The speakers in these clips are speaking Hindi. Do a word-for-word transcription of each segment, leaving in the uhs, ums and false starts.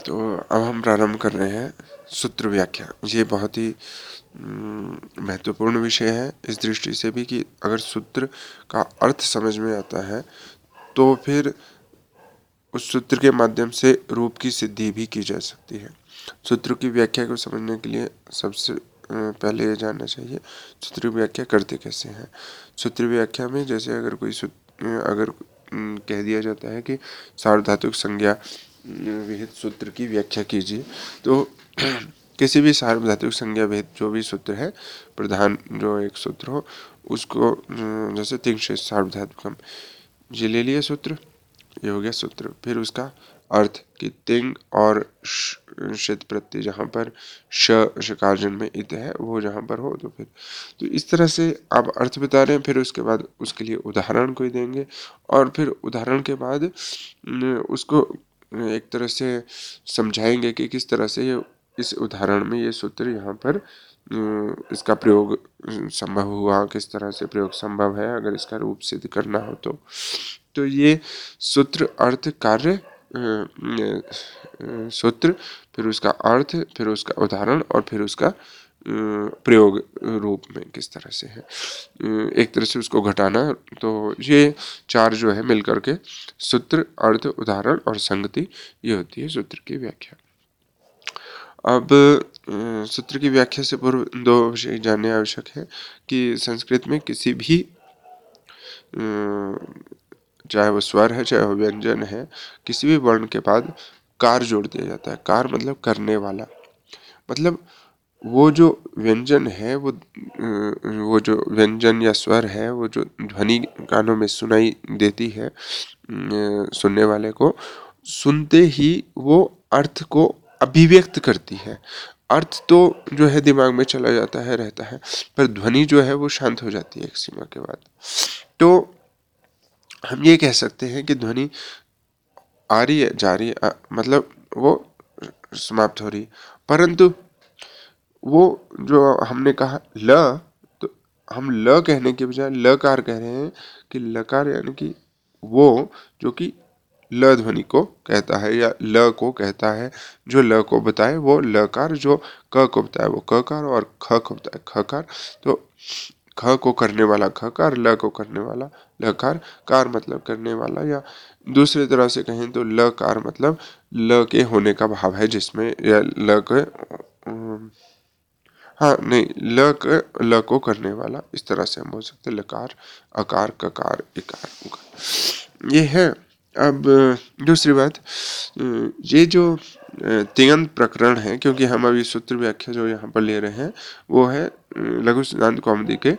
तो अब हम प्रारंभ कर रहे हैं सूत्र व्याख्या। ये बहुत ही महत्वपूर्ण विषय है इस दृष्टि से भी कि अगर सूत्र का अर्थ समझ में आता है तो फिर उस सूत्र के माध्यम से रूप की सिद्धि भी की जा सकती है। सूत्र की व्याख्या को समझने के लिए सबसे पहले ये जानना चाहिए सूत्र की व्याख्या करते कैसे हैं। सूत्र व्याख्या में जैसे अगर कोई सूत्र अगर कह दिया जाता है कि सार्वधातुक संज्ञा विहित सूत्र की व्याख्या कीजिए, तो किसी भी सार्वधातुक संज्ञा विहित जो भी सूत्र है, प्रधान जो एक सूत्र हो उसको, जैसे तिंग सार्वधातुकम, ये ले लिया सूत्र, ये हो गया सूत्र। फिर उसका अर्थ कि तिंग और षित प्रत्यय जहाँ पर श शकारजन में इत है वो जहाँ पर हो तो फिर तो इस तरह से आप अर्थ बता रहे हैं। फिर उसके बाद उसके लिए उदाहरण कोई देंगे और फिर उदाहरण के बाद उसको एक तरह से समझाएंगे कि किस तरह से ये इस उदाहरण में ये सूत्र यहाँ पर इसका प्रयोग संभव हुआ, किस तरह से प्रयोग संभव है अगर इसका रूप सिद्ध करना हो तो तो ये सूत्र अर्थ कार्य सूत्र, फिर उसका अर्थ, फिर उसका उदाहरण और फिर उसका प्रयोग रूप में किस तरह से है, एक तरह से उसको घटाना। तो ये चार जो है मिलकर के सूत्र, अर्थ, उदाहरण और संगति, ये होती है सूत्र की व्याख्या। अब सूत्र की व्याख्या से पूर्व दो विषय जानने आवश्यक है कि संस्कृत में किसी भी, चाहे वो स्वर है चाहे वो व्यंजन है, किसी भी वर्ण के बाद कार जोड़ दिया जाता है। कार मतलब करने वाला, मतलब वो जो व्यंजन है वो वो जो व्यंजन या स्वर है वो जो ध्वनि कानों में सुनाई देती है सुनने वाले को, सुनते ही वो अर्थ को अभिव्यक्त करती है। अर्थ तो जो है दिमाग में चला जाता है रहता है, पर ध्वनि जो है वो शांत हो जाती है एक सीमा के बाद। तो हम ये कह सकते हैं कि ध्वनि आ रही है जा रही है, मतलब वो समाप्त हो रही, परंतु वो जो हमने कहा ल, तो हम ल कहने के बजाय लकार कह रहे हैं कि लकार यानी कि वो जो कि ल ध्वनि को कहता है या ल को कहता है, जो ल को बताए वो लकार, जो क को बताए वो ककार और ख को बताए खकार। तो ख को करने वाला खकार, ल को करने वाला लकार। कार मतलब करने वाला, या दूसरी तरह से कहें तो लकार मतलब ल के होने का भाव है जिसमें, या ल के हाँ नहीं ल के ल को करने वाला, इस तरह से हम बोल सकते हैं लकार, अकार, ककार, इकार, उकार, ये है। अब दूसरी बात, ये जो तिङन्त प्रकरण है, क्योंकि हम अभी सूत्र व्याख्या जो यहाँ पर ले रहे हैं वो है लघु सिद्धांत कौमुदी के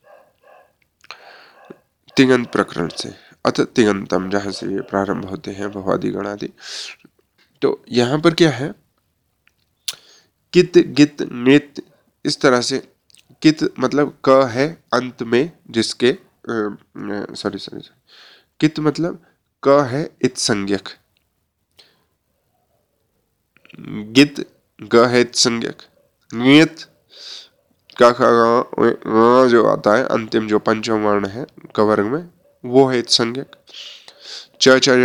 तिङन्त प्रकरण से, अथ तिङन्तम, जहाँ से ये प्रारंभ होते हैं भवादि गणादि। तो यहाँ पर क्या है, कित, गित, नित, इस तरह से। कित मतलब क है अंत में जिसके, सॉरी सॉरी कित मतलब क है इत संज्ञक, गित ग है इत संज्ञक, नियत का खा जो आता है अंतिम जो पंचम वर्ण है क वर्ग में वो है इत संज्ञक। च च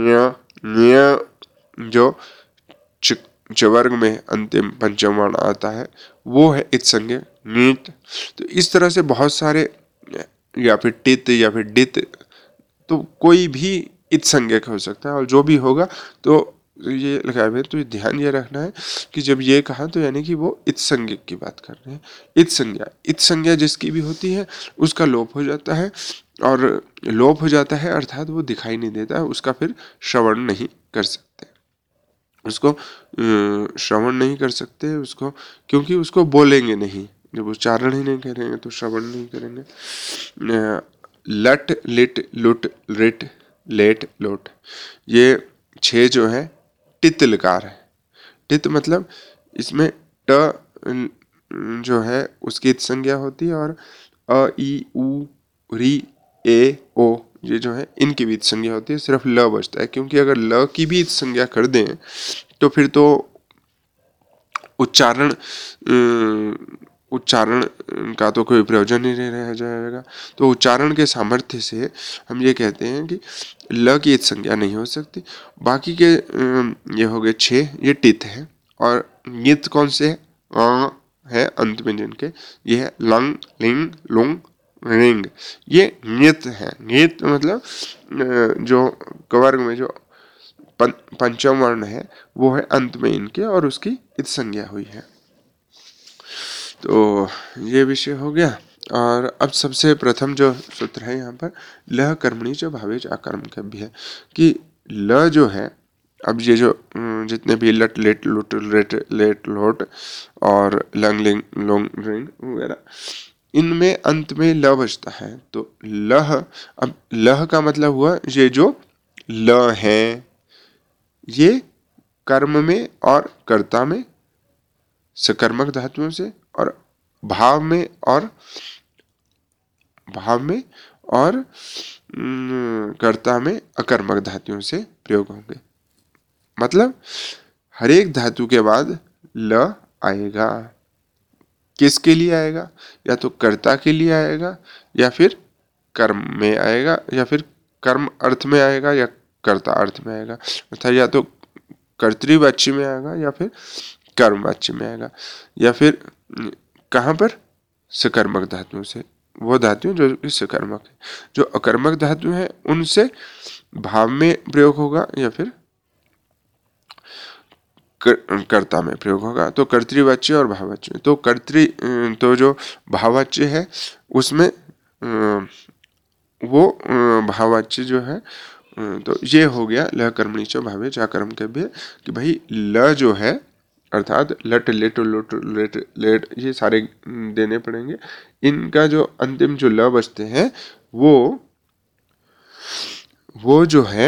जो च वर्ग में अंतिम पंचम वर्ण आता है वो है इत संज्ञक नीत। तो इस तरह से बहुत सारे, या फिर टित या फिर डित, तो कोई भी इत संज्ञक हो सकता है और जो भी होगा तो ये लगाए हुए। तो ध्यान ये रखना है कि जब ये कहा तो यानी कि वो इत संज्ञक की बात कर रहे हैं। इत संज्ञा, इत संज्ञा जिसकी भी होती है उसका लोप हो जाता है, और लोप हो जाता है अर्थात वो दिखाई नहीं देता है, उसका फिर श्रवण नहीं कर सकते, उसको श्रवण नहीं कर सकते उसको, क्योंकि उसको बोलेंगे नहीं, जब उच्चारण ही नहीं करेंगे तो श्रवण नहीं करेंगे। लट, लिट, लुट, रिट, लेट, लोट, ये छह जो है टित लकार है। टित मतलब इसमें ट जो है उसकी इत संज्ञा होती है, और अ, ई, उ, री, ए, ओ, ये जो है इनकी भी इत संज्ञा होती है, सिर्फ ल बचता है, क्योंकि अगर ल की भी इत संज्ञा कर दें तो फिर तो उच्चारण उच्चारण का तो कोई प्रयोजन ही नहीं रह जाएगा। तो उच्चारण के सामर्थ्य से हम ये कहते हैं कि ल की इत संज्ञा नहीं हो सकती। बाकी के ये हो गए छः, ये टित है। और नित कौन से है? आ, है अंत में जिनके, ये है लंग, लिंग, लुंग, रिंग, ये नित है। नित मतलब जो कवर्ग में जो पंचम वर्ण है वो है अंत में इनके, और उसकी इत संज्ञा हुई है। तो ये विषय हो गया। और अब सबसे प्रथम जो सूत्र है यहाँ पर, लह कर्मणि च भावे आकर्म कव्य है, कि ल जो है, अब ये जो जितने भी लट, लेट, लुट, लेट, लेट, लोट और लंग, लिंग, लोंग, रिंग वगैरह, इनमें अंत में ल बचता है। तो लह, अब लह का मतलब हुआ ये जो ल है, ये कर्म में और कर्ता में सकर्मक धातुओं से, और भाव में और भाव में और कर्ता में अकर्मक धातुओं से प्रयोग होंगे। मतलब हर एक धातु के बाद ल आएगा। किसके लिए आएगा? या तो कर्ता के लिए आएगा, या फिर कर्म में आएगा, या फिर कर्म अर्थ में आएगा, या कर्ता अर्थ में आएगा। अर्थात या तो कर्तृवाच्य में आएगा, या फिर कर्मवाच्य में आएगा, या फिर कहाँ पर? सकर्मक धातुओं से। वो धातु जो कि सकर्मक है। जो अकर्मक धातु है उनसे भाव में प्रयोग होगा, या फिर कर, कर्ता में प्रयोग होगा। तो कर्तृवाच्य और भाववाच्य। तो कर्तृ तो जो भाववाच्य है उसमें वो भाववाच्य जो है, तो ये हो गया लह कर्मणि च भावे च कर्म कव्य, कि भाई ल जो है, अर्थात लट, लेट, लोट, लेट, लेट, ये सारे देने पड़ेंगे। इनका जो अंतिम जो ल बचते हैं वो वो जो है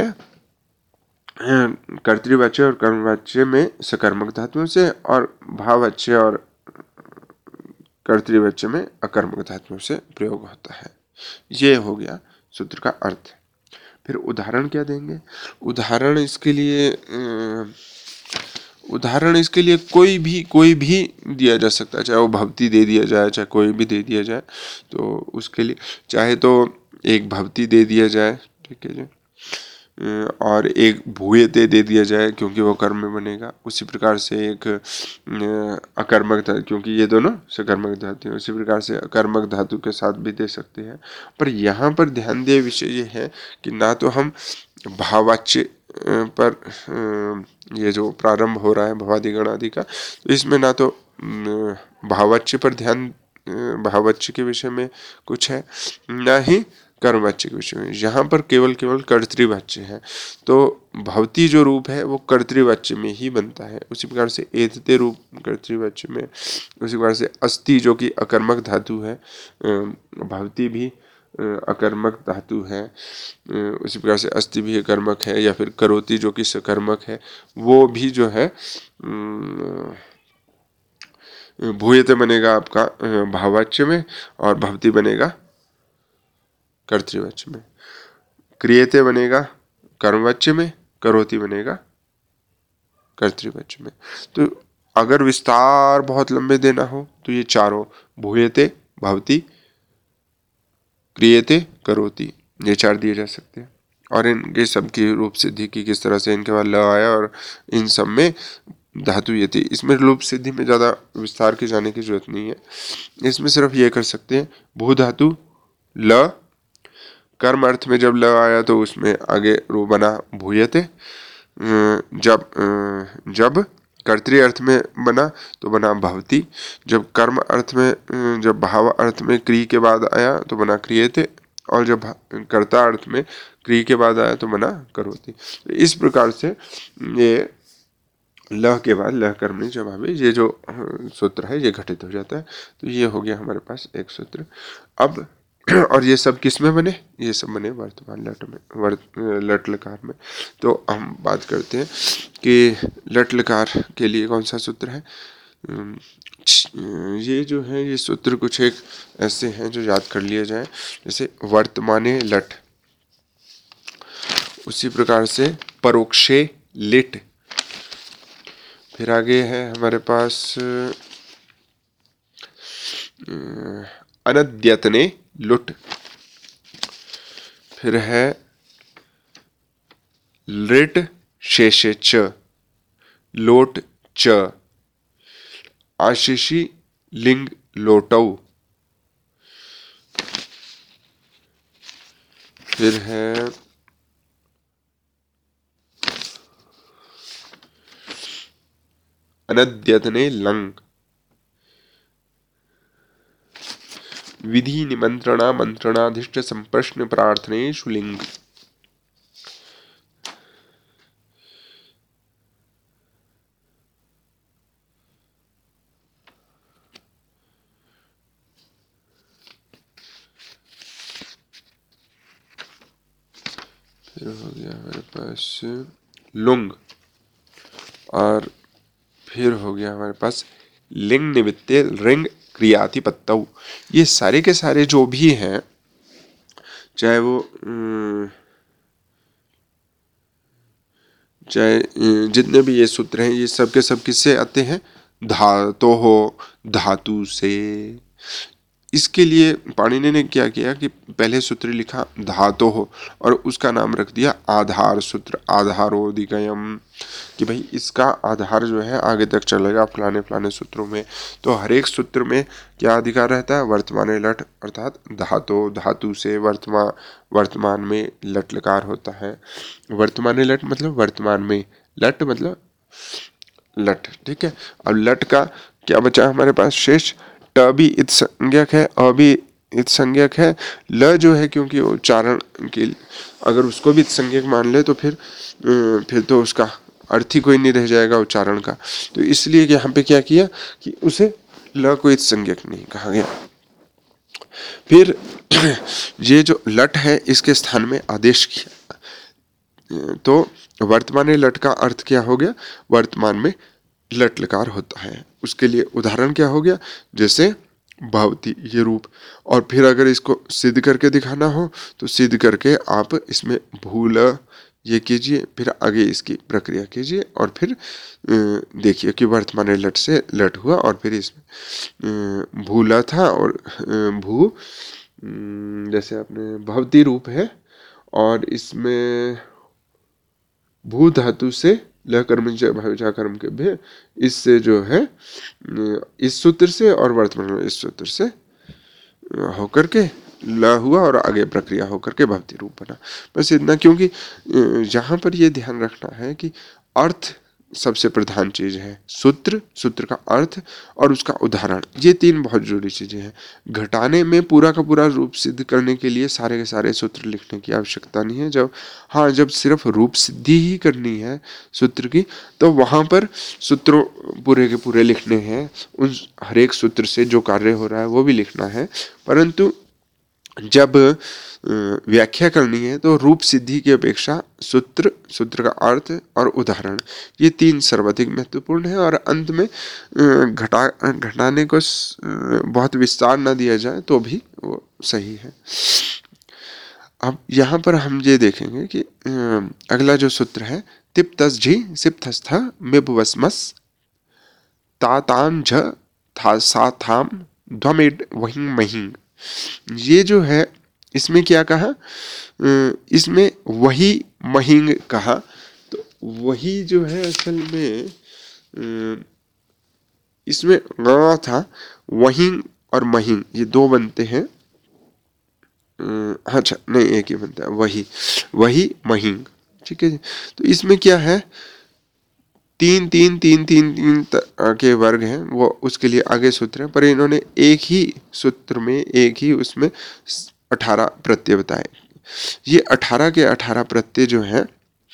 कर्तृवाच्य और कर्मवाच्य में सकर्मक धातुओं से, और भाववाच्य और कर्तृवाच्य में अकर्मक धातुओं से प्रयोग होता है। ये हो गया सूत्र का अर्थ। फिर उदाहरण क्या देंगे? उदाहरण इसके लिए उदाहरण इसके लिए कोई भी कोई भी दिया जा सकता है, चाहे वो भवती दे दिया जाए, चाहे कोई भी दे दिया जाए। तो उसके लिए चाहे तो एक भवती दे दिया जाए, ठीक है जी, और एक भूयते दे दिया जाए क्योंकि वो कर्म में बनेगा। उसी प्रकार से एक अकर्मक धातु, क्योंकि ये दोनों सकर्मक धातु हैं, उसी प्रकार से अकर्मक धातु के साथ भी दे सकते हैं। पर यहाँ पर ध्यान दिए विषय ये है कि ना तो हम भाववाच्य पर ये जो प्रारंभ हो रहा है भवादिगण आदि का, तो इसमें ना तो भाववाच्य पर ध्यान, भाववाच्य के विषय में कुछ है, ना ही कर्मवाच्य के विषय में। यहाँ पर केवल केवल कर्तृवाच्य है। तो भवती जो रूप है वो कर्तृवाच्य में ही बनता है। उसी प्रकार से एतते रूप कर्तृवाच्य में, उसी प्रकार से अस्ति जो कि अकर्मक धातु है, भवती भी अकर्मक धातु है, उसी प्रकार से अस्ति भी अकर्मक है, या फिर करोति जो कि सकर्मक है, वो भी जो है भूयते बनेगा आपका भाववाच्य में, और भवती बनेगा कर्तृवाच्य में। क्रियते बनेगा कर्मवाच्य में, करोति बनेगा कर्तृवाच्य में। तो अगर विस्तार बहुत लंबे देना हो तो ये चारों भूयते, भवती, क्रियते, करोति, ये चार दिए जा सकते हैं। और इनके सबकी रूप सिद्धि की किस तरह से इनके बाद ल आया, और इन सब में धातु यति, इसमें रूप सिद्धि में ज़्यादा विस्तार के जाने की जरूरत नहीं है। इसमें सिर्फ ये कर सकते हैं, भू धातु ल, कर्म अर्थ में जब ल आया तो उसमें आगे रूप बना भूयते। जब जब कर्तृ अर्थ में बना तो बना भवती। जब कर्म अर्थ में, जब भाव अर्थ में क्रिय के बाद आया तो बना क्रियते। और जब कर्ता अर्थ में क्रिय के बाद आया तो बना करोति। इस प्रकार से ये लह के बाद लह कर्मणि च भावे, ये जो सूत्र है ये घटित हो जाता है। तो ये हो गया हमारे पास एक सूत्र। अब और ये सब किस में बने? ये सब बने वर्तमान लट में, वर्त लट लकार में। तो हम बात करते हैं कि लट लकार के लिए कौन सा सूत्र है। ये जो है ये सूत्र कुछ एक ऐसे हैं जो याद कर लिए जाए, जैसे वर्तमाने लट, उसी प्रकार से परोक्षे लिट, फिर आगे है हमारे पास अनद्यतने लुट, फिर है लृट शेषे च, लोट च, आशीषी लिंग लोटौ, फिर है अनद्यतने लंग, विधि निमंत्रणा मंत्रणाधिष्ट संप्रश्न प्रार्थनेषु लिंग, फिर हो गया हमारे पास लुंग, और फिर हो गया हमारे पास लिंग निमित्ते रिंग क्रियातिपत्तौ। ये सारे के सारे जो भी हैं, चाहे वो चाहे जितने भी ये सूत्र हैं, ये सब के सब किससे आते हैं? धातो हो, धातु से। इसके लिए पाणिनि ने क्या किया कि पहले सूत्र लिखा धातो हो और उसका नाम रख दिया आधार सूत्र, आधारोदिकयम, कि भाई इसका आधार जो है आगे तक चलेगा फलाने फलाने सूत्रों में। तो हर एक सूत्र में क्या अधिकार रहता है? वर्तमान लट, अर्थात धातो, धातु से वर्तमान वर्तमान में लट लकार होता है। वर्तमान लट मतलब वर्तमान में, लट मतलब लट, ठीक है। अब लट का क्या बचा हमारे पास शेष? ट भी इत संज्ञक है, अ भी इत संज्ञक है, ल जो है क्योंकि उच्चारण के, अगर उसको भी इत संज्ञक मान ले तो फिर फिर तो उसका अर्थ ही कोई नहीं रह जाएगा उच्चारण का। तो इसलिए यहाँ पे क्या किया कि उसे ल को इत संज्ञक नहीं कहा गया। फिर ये जो लट है इसके स्थान में आदेश किया, तो वर्तमान लट का अर्थ क्या हो गया? वर्तमान में लट लकार होता है। उसके लिए उदाहरण क्या हो गया? जैसे भवती, ये रूप। और फिर अगर इसको सिद्ध करके दिखाना हो तो सिद्ध करके आप इसमें भूल ये कीजिए, फिर आगे इसकी प्रक्रिया कीजिए और फिर देखिए कि वर्तमान लट से लट हुआ और फिर इसमें भूला था और भू, जैसे अपने भवती रूप है और इसमें भू धातु से ल कर्म भविजा कर्म के भे, इससे जो है इस सूत्र से और वर्तमान में इस सूत्र से होकर के ल हुआ और आगे प्रक्रिया होकर के भवती रूप बना। बस इतना, क्योंकि यहाँ पर ये ध्यान रखना है कि अर्थ सबसे प्रधान चीज है। सूत्र, सूत्र का अर्थ और उसका उदाहरण, ये तीन बहुत जरूरी चीजें हैं। घटाने में पूरा का पूरा रूप सिद्ध करने के लिए सारे के सारे सूत्र लिखने की आवश्यकता नहीं है। जब हाँ जब सिर्फ रूप सिद्धि ही करनी है सूत्र की, तो वहाँ पर सूत्रों पूरे के पूरे लिखने हैं, उन हर एक सूत्र से जो कार्य हो रहा है वो भी लिखना है। परंतु जब व्याख्या करनी है तो रूप सिद्धि की अपेक्षा सूत्र, सूत्र का अर्थ और उदाहरण, ये तीन सर्वाधिक महत्वपूर्ण है। और अंत में घटा घटाने को बहुत विस्तार न दिया जाए तो भी वो सही है। अब यहाँ पर हम ये देखेंगे कि अगला जो सूत्र है, तिप तस झी सिप थस्था मिबवस्मस तातान झ था सा थाम ध्वमेड वहीं महीं। ये जो है इसमें क्या कहा? इसमें वही महिंग कहा। तो वही जो है असल में इसमें ग था, वहिंग और महिंग ये दो बनते हैं। अच्छा नहीं, एक ही बनता है, वही वही महिंग, ठीक है। तो इसमें क्या है? तीन तीन तीन तीन तीन के वर्ग हैं, वो उसके लिए आगे सूत्र है, पर इन्होंने एक ही सूत्र में एक ही उसमें अठारह प्रत्यय बताए। ये अठारह के अठारह प्रत्यय जो है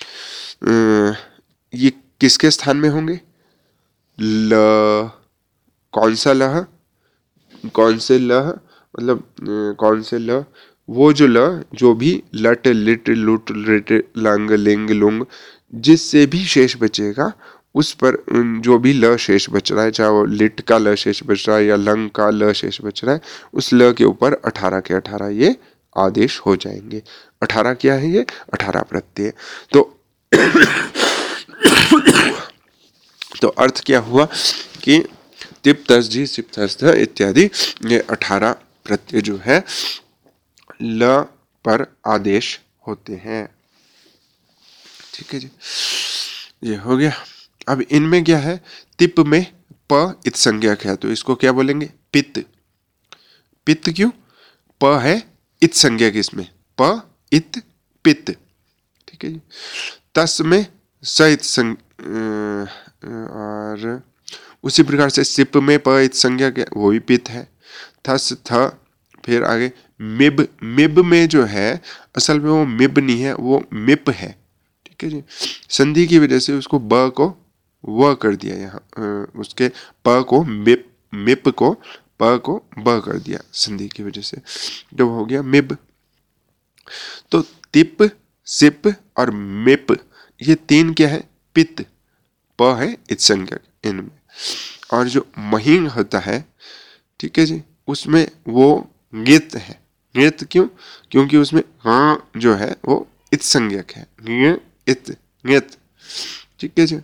ये किसके स्थान में होंगे? ल, कौन सा लह, कौन से लह मतलब कौन से ल, वो जो ल जो भी लट लिट लुट लिट लंग लिंग लुंग जिससे भी शेष बचेगा उस पर जो भी ल शेष बच रहा है, चाहे वो लिट का ल शेष बच रहा है या लंग का ल शेष बच रहा है, उस ल के ऊपर अठारह के अठारह ये आदेश हो जाएंगे। अठारह क्या है? ये अठारह प्रत्यय। तो तो अर्थ क्या हुआ कि टिप तस जी सिप तस ध इत्यादि ये अठारह प्रत्यय जो है ल पर आदेश होते हैं। ठीक है जी, ये हो गया। अब इनमें क्या है, तिप में प इत संज्ञक है, तो इसको क्या बोलेंगे, पित्त। पित्त क्यों, प है इत संज्ञक इसमें, प इत पित्त। ठीक है जी। तस में स इत संग और उसी प्रकार से सिप में प इत संज्ञक है, वो भी पित्त है। थस थ, फिर आगे मिब, मिब में जो है असल में वो मिब नहीं है, वो मिप है। ठीक है जी, संधि की वजह से उसको ब को व कर दिया, यहाँ उसके प को मिप, मिप को प को ब कर दिया संधि की वजह से, जब हो गया मिब। तो तिप, सिप और मिप ये तीन क्या है, पित्त, प है इत संज्ञक इनमें। और जो महींग होता है, ठीक है जी, उसमें वो गित है। गित क्यों, क्योंकि उसमें हाँ जो है वो इत संज्ञक है, इत गित। ठीक है जी।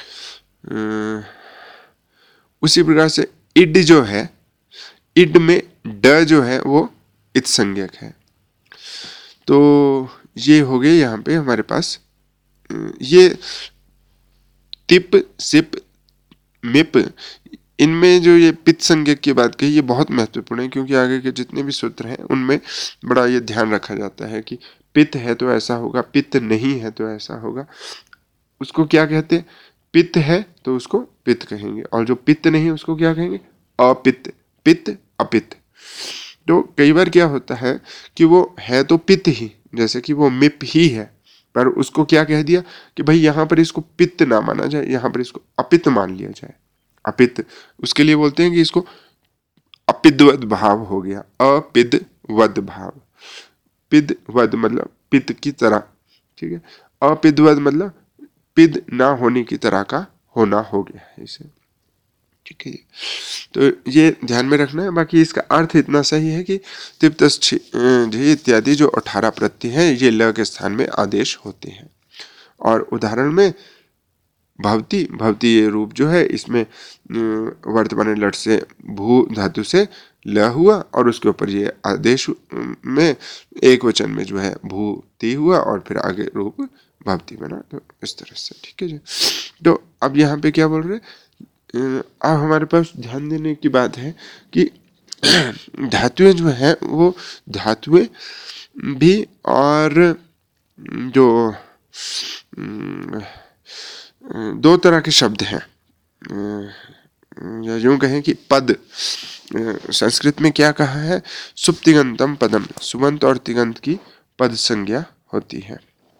उसी प्रकार से इड जो है, इड में ड जो है वो इत संज्ञक है। तो ये हो गए यहाँ पे हमारे पास ये तिप, सिप, मिप, इनमें जो ये पित्त संज्ञक की बात कही, ये बहुत महत्वपूर्ण है, क्योंकि आगे के जितने भी सूत्र हैं उनमें बड़ा ये ध्यान रखा जाता है कि पित्त है तो ऐसा होगा, पित्त नहीं है तो ऐसा होगा। उसको क्या कहते हैं, पित्त है तो उसको पित्त कहेंगे, और जो पित्त नहीं है उसको क्या कहेंगे, अपित्त, पित्त अपित्त। तो कई बार क्या होता है कि वो है तो पित्त ही, जैसे कि वो मिप ही है, पर उसको क्या कह दिया कि भाई यहाँ पर इसको पित्त ना माना जाए, यहाँ पर इसको अपित्त मान लिया जाए, अपित्त। उसके लिए बोलते हैं कि इसको अपिद्वद भाव हो गया, अपिद्वद भाव। पिद्वद मतलब पित्त की तरह, ठीक है, अपिद्वद मतलब पिद ना होने की तरह का होना हो गया है इसे। ठीक है, तो ये ध्यान में रखना है। बाकी इसका अर्थ इतना सही है कि तिप तस झी इत्यादि जो अठारह प्रत्यय हैं ये ल के स्थान में आदेश होते हैं। और उदाहरण में भवती, भवती ये रूप जो है इसमें वर्तमान लट से भू धातु से ल हुआ, और उसके ऊपर ये आदेश में एक वचन में जो है भूति हुआ, और फिर आगे रूप भवती बना, तो इस तरह से। ठीक है जी। तो अब यहाँ पे क्या बोल रहे, अब हमारे पास ध्यान देने की बात है कि धातुएं जो है वो धातुएं भी, और जो दो तरह के शब्द हैं, या यूं कहें कि पद, संस्कृत में क्या कहा है, सुप्तिगंतम पदम, सुबंत और तिगंत की पद संज्ञा होती है।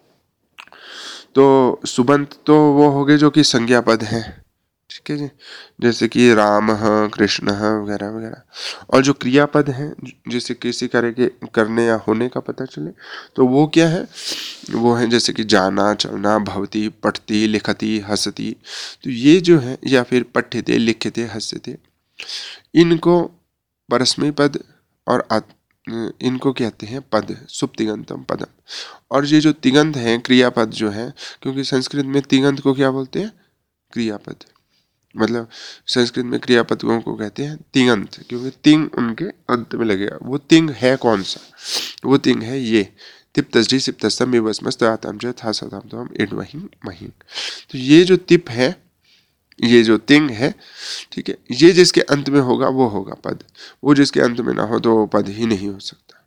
तो सुबंत तो वो हो गए जो कि संज्ञा पद है, ठीक है जी, जैसे कि राम, कृष्ण वगैरह वगैरह। और जो क्रियापद हैं, जैसे किसी कार्य के करने या होने का पता चले, तो वो क्या है, वो है जैसे कि जाना, चलना, भवती, पठती, लिखती, हंसती। तो ये जो है, या फिर पठ्यते, लिखते, हंसते, इनको परस्मै पद और इनको कहते हैं पद, सुप्तिगंतम पदम। और ये जो तिगंत हैं, क्रियापद जो है, क्योंकि संस्कृत में तिगंत को क्या बोलते हैं, क्रियापद, मतलब संस्कृत में क्रियापदों को कहते हैं तिगंत, क्योंकि तिंग उनके अंत में लगेगा। वो तिंग है कौन सा, वो तिंग है ये तिप तस्जी सिप तस्तम बेबसमस्त आतम जो था सतम तो हम इड वहीं महीं। तो ये जो तिप है, ये जो तिंग है, ठीक है, ये जिसके अंत में होगा वो होगा पद, वो जिसके अंत में ना हो तो वो पद ही नहीं हो सकता।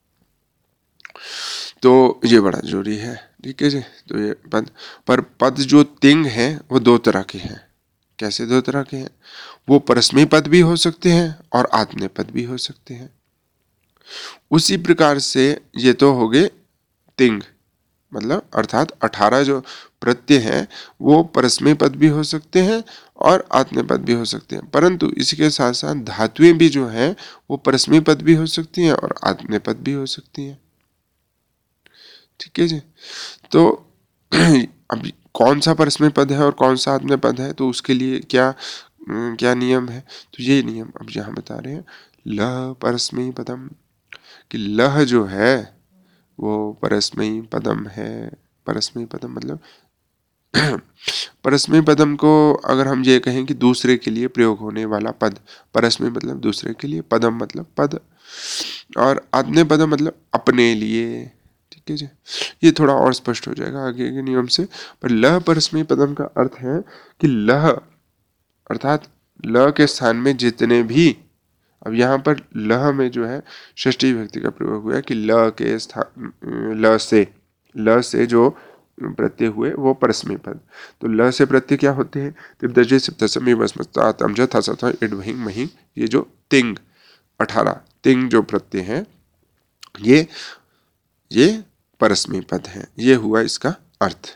तो ये बड़ा जरूरी है, ठीक है जी। तो ये पद, पर पद जो तिंग है वो दो तरह के हैं। कैसे दो तरह के हैं, वो परस्मै पद भी हो सकते हैं और आत्मनेय पद भी हो सकते हैं। उसी प्रकार से ये तो हो गए तिंग, मतलब अर्थात अठारह जो प्रत्यय हैं वो परस्मै पद भी हो सकते हैं और आत्मनेय पद भी हो सकते हैं। परंतु इसके साथ साथ धातुएं भी जो हैं वो परस्मै पद भी हो सकती हैं और आत्मनेय पद भी हो सकती हैं। ठीक है जी। तो अब कौन सा परस्मै पद है और कौन सा आत्मनेय पद है, तो उसके लिए क्या क्या नियम है, तो ये नियम अब यहाँ बता रहे हैं। लह परस्मै पदम, कि लह जो है वो परस्मै पदम है। परस्मै पदम मतलब परस्मै पदम को अगर हम ये कहें कि दूसरे के लिए प्रयोग होने वाला पद, परस्मै मतलब दूसरे के लिए, पदम मतलब पद, और आत्मनेय पदम मतलब अपने लिए। ठीक है जी, ये थोड़ा और स्पष्ट हो जाएगा आगे के नियम से। पर लह परस्मै पदम का अर्थ है कि लह अर्थात ल के स्थान में जितने भी, अब यहाँ पर लह में जो है षष्ठी विभक्ति का प्रयोग हुआ है कि ल के स्थान, ल से ल से जो प्रत्यय हुए वो परस्मै पद। तो ल से प्रत्यय क्या होते हैं? तिब्दजे सिप्तसमी बसमस्ता तमज था सथा इड वहिंग महिंग, ये जो तिंग अठारह तिंग जो प्रत्यय हैं ये ये परस्मै पद हैं। ये हुआ इसका अर्थ।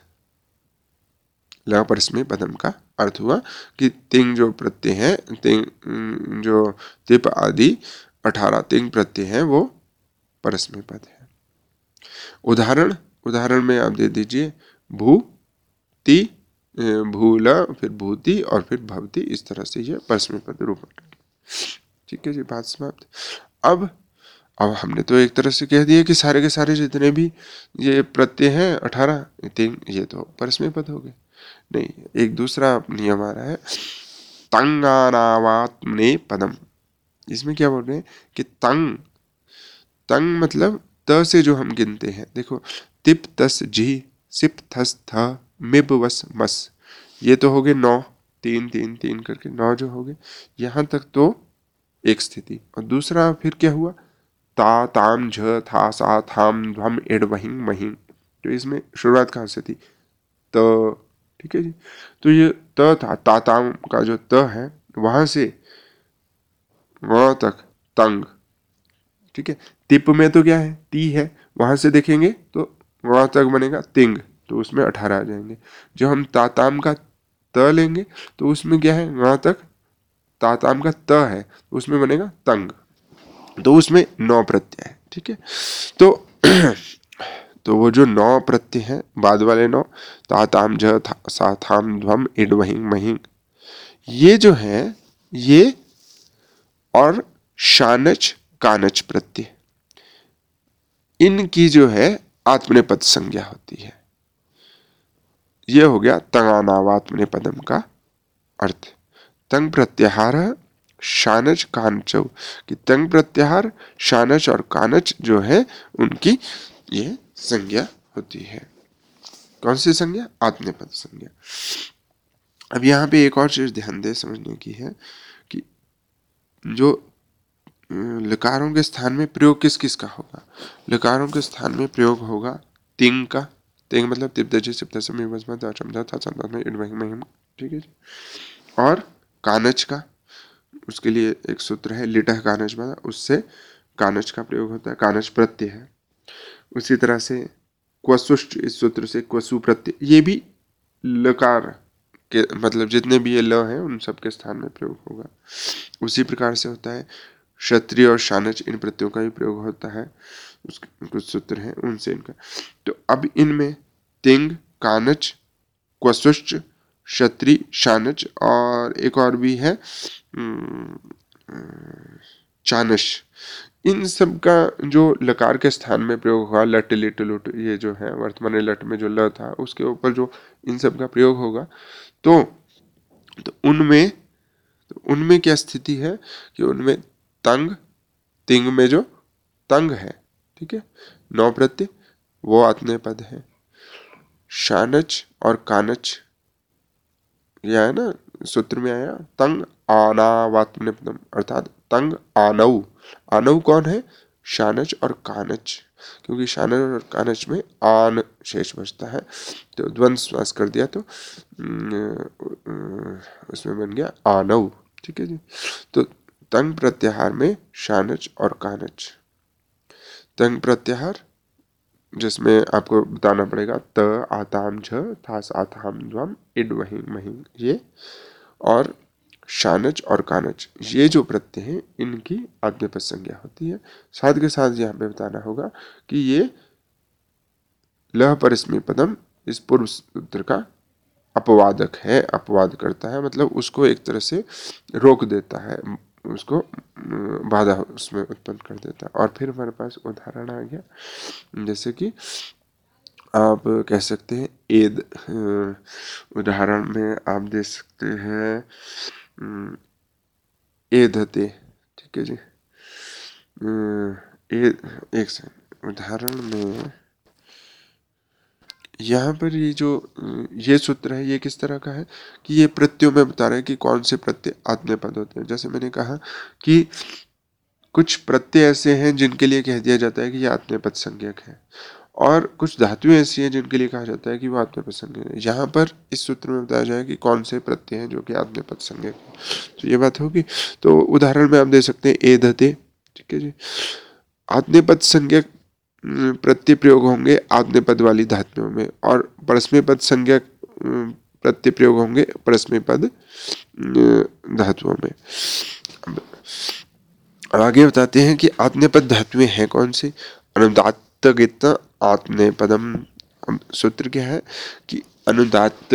ल परस्मै पदम का अर्थ हुआ कि तिंग जो प्रत्यय हैं, तिंग जो तिप आदि अठारह तिंग प्रत्यय हैं वो परस्मै पद है। उदाहरण उदाहरण में आप दे दीजिए भू ति, भूल, फिर भूति और फिर भवति, इस तरह से ये परस्मै पद रूप। ठीक है जी, बात समाप्त। अब अब हमने तो एक तरह से कह दिया कि सारे के सारे जितने भी ये प्रत्यय हैं अठारह तिंग, ये तो परस्मै पद हो गए। नहीं, एक दूसरा नियम आ रहा है तंगानावात्मने पदम। इसमें क्या बोल रहे हैं कि तंग तंग मतलब त से जो हम गिनते हैं, देखो तिप तस जी सिप थस थ मिब वस मस, ये तो हो गए नौ, तीन तीन तीन करके नौ जो हो गए, यहाँ तक तो एक स्थिति। और दूसरा फिर क्या हुआ, ता ताम झ था सा थाम ध्वम एड वहिंग महिंग, तो इसमें शुरुआत कहाँ से थी? त। ठीक है जी, तो ये त था, ताताम का जो त है वहां से वहां तक तंग। ठीक है, तिप में तो क्या है? ती है, वहां से देखेंगे तो वहां तक बनेगा तिंग, तो उसमें अठारह आ जाएंगे। जो हम ताताम का त लेंगे तो उसमें क्या है? वहां तक ताताम का त है, तो उसमें बनेगा तंग, तो उसमें नौ प्रत्यय है। ठीक है, तो तो वो जो नौ प्रत्यय हैं बाद वाले नौ, ताताम झ था, सा थाम ध्वम इड वहिंग महिंग, ये जो है ये और शानच कानच प्रत्यय, इनकी जो है आत्मनेपद संज्ञा होती है। यह हो गया तंगानावात्मनेपदम का अर्थ। तंग प्रत्याहार शानच कानचौ, कि तंग प्रत्याहार शानच और कानच जो है उनकी ये संज्ञा होती है। कौन सी संज्ञा? आत्मनेपद संज्ञा। अब यहाँ पे एक और चीज ध्यान दे समझने की है कि जो लकारों के स्थान में प्रयोग किस किस का होगा? लकारों के स्थान में प्रयोग होगा तिंग का, तिंग मतलब तिब्दजे सिप्तसमी बसमत आचमदा था संदर्भ में इड वहिंग महिंग। ठीक है जी, और कानच का, उसके लिए एक सूत्र है लिटह कानच बना, उससे कानच का प्रयोग होता है, कानच प्रत्यय है। उसी तरह से क्वसुष्ट, इस सूत्र से क्वसु प्रत्यय, ये भी लकार के मतलब जितने भी ये ल हैं उन सब के स्थान में प्रयोग होगा। उसी प्रकार से होता है क्षत्रिय और शानच, इन प्रत्ययों का भी प्रयोग होता है, उसके कुछ सूत्र हैं उनसे इनका। तो अब इनमें तिंग, कानच, क्वसुष्ट, क्षत्रि, शानच और एक और भी है चानश, इन सब का जो लकार के स्थान में प्रयोग हुआ, लट लिट लुट, ये जो है वर्तमान लट में जो ल था उसके ऊपर जो इन सब का प्रयोग होगा, तो, तो उनमें तो उनमें क्या स्थिति है कि उनमें तंग, तिंग में जो तंग है, ठीक है, नौ प्रत्यय, वो आत्मनेय पद है। शानच और कानच, यह है ना सूत्र में आया तंग आनावात्मनेपदम, अर्थात तंग आनव। आनव कौन है? शानच और कानच, क्योंकि शानच और कानच में आन शेष बचता है, तो द्वंद्व समास कर दिया तो उसमें बन गया आनव। ठीक है जी, तो तंग प्रत्याहार में शानच और कानच। तंग प्रत्याहार जिसमें आपको बताना पड़ेगा त आताम झ थास आथाम ध्वम इड वहिंग महिंग, ये, और शानच और कानच, ये जो प्रत्यय हैं इनकी आत्मनेपद संज्ञा होती है। साथ के साथ यहाँ पे बताना होगा कि ये लह परस्मै पदम इस पूर्व सूत्र का अपवादक है, अपवाद करता है, मतलब उसको एक तरह से रोक देता है, उसको बाधा उसमें उत्पन्न कर देता है। और फिर हमारे पास उदाहरण आ गया, जैसे कि आप कह सकते हैं एद। उदाहरण में आप दे सकते हैं एधते, ठीक है जी। ए, एक सेकंड, उदाहरण में यहाँ पर ये जो ये सूत्र है ये किस तरह का है कि ये प्रत्ययों में बता रहे हैं कि कौन से प्रत्यय आत्मनेपद होते हैं। जैसे मैंने कहा कि कुछ प्रत्यय ऐसे हैं जिनके लिए कह दिया जाता है कि ये आत्मनेपद संज्ञक है, और कुछ धातुएं ऐसी हैं जिनके लिए कहा जाता है कि वो आत्मनेपद संज्ञक है। यहाँ पर इस सूत्र में बताया जाए कि कौन से प्रत्यय हैं जो कि आत्मनेपद संज्ञक है, तो ये बात होगी। तो उदाहरण में आप दे सकते हैं एधते, ठीक है जी। आत्मनेपद संज्ञक प्रत्यय प्रयोग होंगे आत्मनेपद वाली धातुओं में, और परस्मैपद संज्ञक प्रत्यय प्रयोग होंगे परस्मैपद धातुओं में। अब आगे बताते हैं कि आत्मनेपद धातुएं हैं कौन सी। अनुदात्त गित आत्मनेपदम। सूत्र क्या है कि अनुदात्त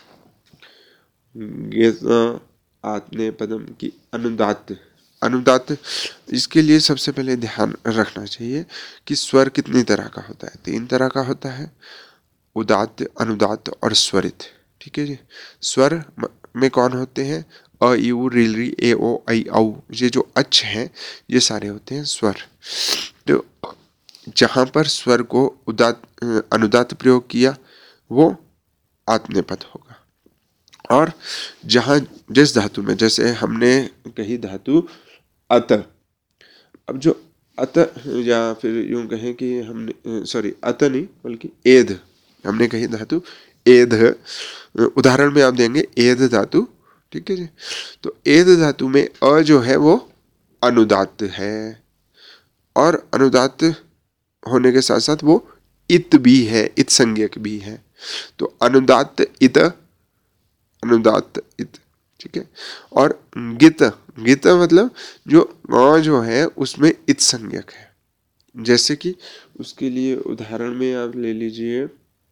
गित आत्मनेपदम की अनुदात्त अनुदात्त इसके लिए सबसे पहले ध्यान रखना चाहिए कि स्वर कितनी तरह का होता है। तीन तरह का होता है, उदात्त, अनुदात्त और स्वरित, ठीक है जी। स्वर में कौन होते हैं, अ यू री री ए ओ आई औ, ये जो अच हैं ये सारे होते हैं स्वर। तो जहाँ पर स्वर को उदात्त अनुदात्त प्रयोग किया वो आत्मनेपद होगा, और जहाँ जिस धातु में, जैसे हमने कही धातु अत, अब जो अत, या फिर यूं कहें कि हमने सॉरी अत नहीं बल्कि एध, हमने कही धातु एध। उदाहरण में आप देंगे एध धातु, ठीक है जी। तो एध धातु में अ जो है वो अनुदात्त है, और अनुदात्त होने के साथ साथ वो इत भी है, इत संज्ञक भी है। तो अनुदात्त इत, अनुदात्त इत, ठीक है। और गित, गित मतलब जो अ जो है उसमें इत संज्ञक है। जैसे कि उसके लिए उदाहरण में आप ले लीजिए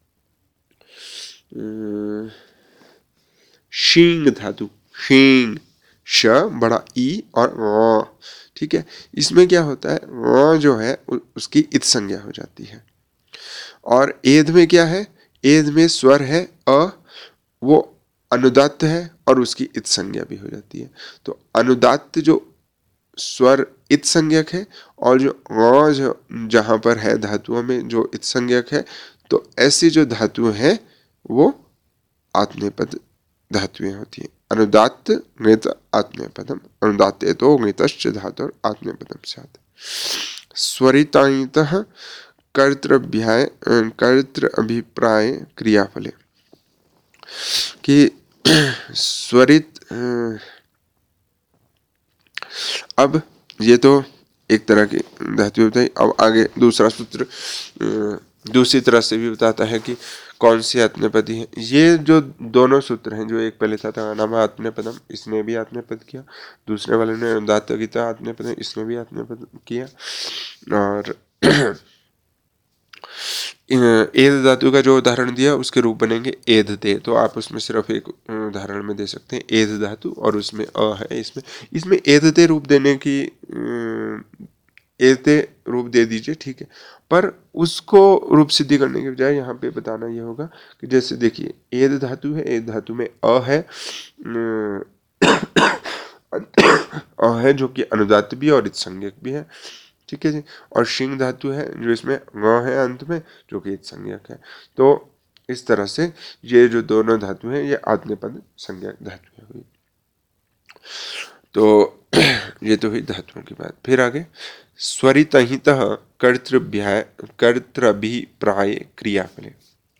शींग धातु, शींग, श बड़ा ई और अ, ठीक है। इसमें क्या होता है, अ जो है उसकी इत संज्ञा हो जाती है। और एध में क्या है, एध में स्वर है अ, वो अनुदात्त है और उसकी इत संज्ञा भी हो जाती है। तो अनुदात्त जो स्वर इत संज्ञक है, और जो अ जो जहाँ पर है धातुओं में जो इत संज्ञक है, तो ऐसी जो धातुएं हैं वो आत्मनेपद धातुएं होती हैं। अनुदात्त ङित आत्मनेपदम, अनुदात्तेतो ङितश्च धातुर आत्मनेपदम स्यात्। स्वरितायितः कर्तृभ्याय कर्तृ अभिप्राय क्रियाफले, कि स्वरित, अब ये तो एक तरह की धातु होता है। अब आगे दूसरा सूत्र दूसरी तरह से भी बताता है कि कौन सी आत्मनेपदी है। ये जो दोनों सूत्र हैं, जो एक पहले था नाम आत्मनेपदम, इसने भी आत्मनेपद किया, दूसरे वाले ने अनुदात्त गीता आत्मनेपदम, इसने भी आत्मनेपद किया। और एध धातु का जो उदाहरण दिया उसके रूप बनेंगे एधते, तो आप उसमें सिर्फ एक उदाहरण में दे सकते हैं एध धातु, और उसमें अ है, इसमें इसमें एधते रूप देने की एधते रूप दे दीजिए, ठीक है। पर उसको रूप सिद्धि करने के बजाय यहाँ पे बताना ये होगा कि जैसे देखिए एध धातु है, एध धातु में अ है, अ है जो कि अनुदात्त भी और इत संज्ञक भी है, ठीक है जी। और शिंग धातु है जो इसमें ङ है अंत में, जो कि इत संज्ञक है। तो इस तरह से ये जो दोनों धातु हैं ये आत्मनेपद संज्ञक धातु हुई। तो ये तो हुई धातुओं की बात। फिर आगे स्वरितहितः कर्तृभ्याय कर्तृभिप्राय क्रियाफले।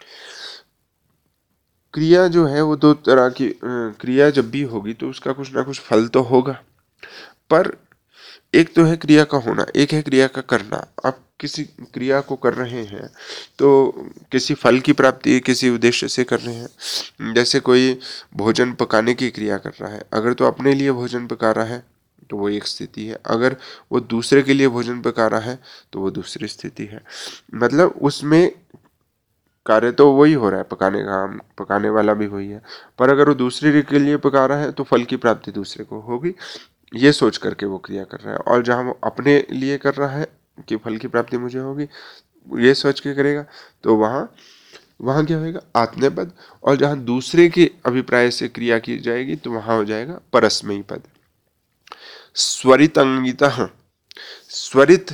क्रिया जो है वो दो तरह की, क्रिया जब भी होगी तो उसका कुछ ना कुछ फल तो होगा, पर एक तो है क्रिया का होना, एक है क्रिया का करना। आप किसी क्रिया को कर रहे हैं तो किसी फल की प्राप्ति किसी उद्देश्य से कर रहे हैं। जैसे कोई भोजन पकाने की क्रिया कर रहा है, अगर तो अपने लिए भोजन पका रहा है तो वो एक स्थिति है, अगर वो दूसरे के लिए भोजन पका रहा है तो वो दूसरी स्थिति है। मतलब उसमें कार्य तो वही हो रहा है, पकाने का, पकाने वाला भी वही है, पर अगर वो दूसरे के लिए पका रहा है तो फल की प्राप्ति दूसरे को होगी, ये सोच करके वो क्रिया कर रहा है। और जहाँ वो अपने लिए कर रहा है कि फल की प्राप्ति मुझे होगी, ये सोच के करेगा तो वहाँ वहाँ क्या होगा, आत्मनेपद। और जहाँ दूसरे के अभिप्राय से क्रिया की जाएगी तो वहाँ हो जाएगा परस्मयी पद। स्वरितंगितः, स्वरित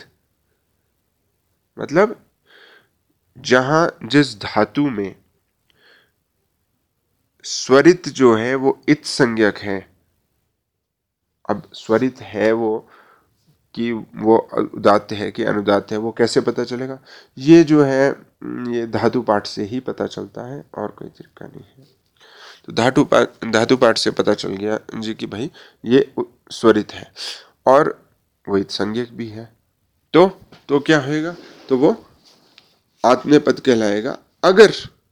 मतलब जहाँ जिस धातु में स्वरित जो है वो इत संज्ञक है। अब स्वरित है वो कि वो उदात्त है कि अनुदात्त है, वो कैसे पता चलेगा? ये जो है ये धातु पाठ से ही पता चलता है और कोई तरीका नहीं है। तो धातु पाठ धातु पाठ से पता चल गया जी कि भाई ये स्वरित है और वो इत संज्ञक भी है। तो तो क्या होएगा? तो वो आत्मनेपद कहलाएगा। अगर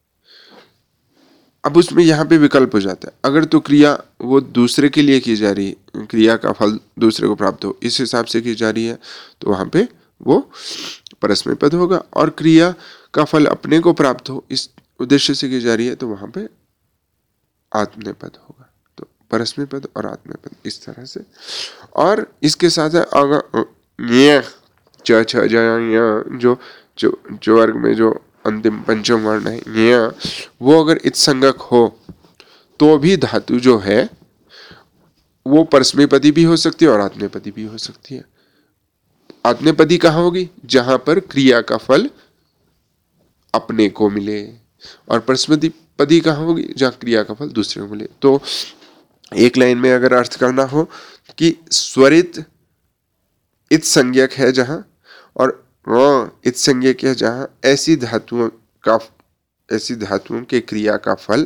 अब उसमें यहाँ पे विकल्प हो जाता है, अगर तो क्रिया वो दूसरे के लिए की जा रही है, क्रिया का फल दूसरे को प्राप्त हो इस हिसाब से की जा रही है तो वहाँ पे वो परस्मय पद होगा। और क्रिया का फल अपने को प्राप्त हो इस उद्देश्य से की जा रही है तो वहाँ पे आत्मनेय पद होगा। तो परस्मय पद और आत्मनेय पद इस तरह से। और इसके साथ है अगर च छ ज जो जो जो वर्ग में जो अंतिम पंचम वर्ण है ये, वो अगर इत्संगक हो तो भी धातु जो है वो परस्मैपदी भी हो सकती है और आत्मनेपदी भी हो सकती है। आत्मनेपदी कहाँ होगी? जहां पर क्रिया का फल अपने को मिले। और परस्मैपदी कहाँ होगी? जहां क्रिया का फल दूसरे को मिले। तो एक लाइन में अगर अर्थ करना हो कि स्वरित इत संज्ञक है जहां, और इत संज्ञक है जहां, ऐसी धातुओं का ऐसी धातुओं के क्रिया का फल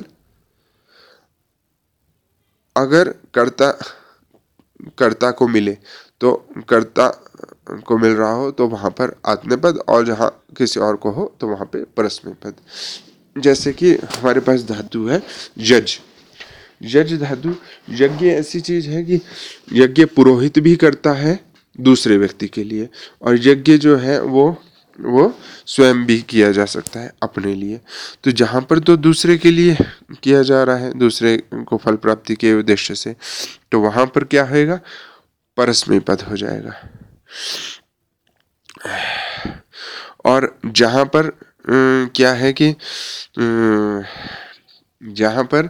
अगर कर्ता कर्ता को मिले तो कर्ता को मिल रहा हो तो वहां पर आत्मनेपद, और जहां किसी और को हो तो वहां पे परस्मय पद। जैसे कि हमारे पास धातु है यज। यज धातु, यज्ञ ऐसी चीज है कि यज्ञ पुरोहित भी करता है दूसरे व्यक्ति के लिए, और यज्ञ जो है वो वो स्वयं भी किया जा सकता है अपने लिए। तो जहां पर तो दूसरे के लिए किया जा रहा है, दूसरे को फल प्राप्ति के उद्देश्य से, तो वहां पर क्या होगा? परस्मय पद हो जाएगा। और जहां पर क्या है कि जहां पर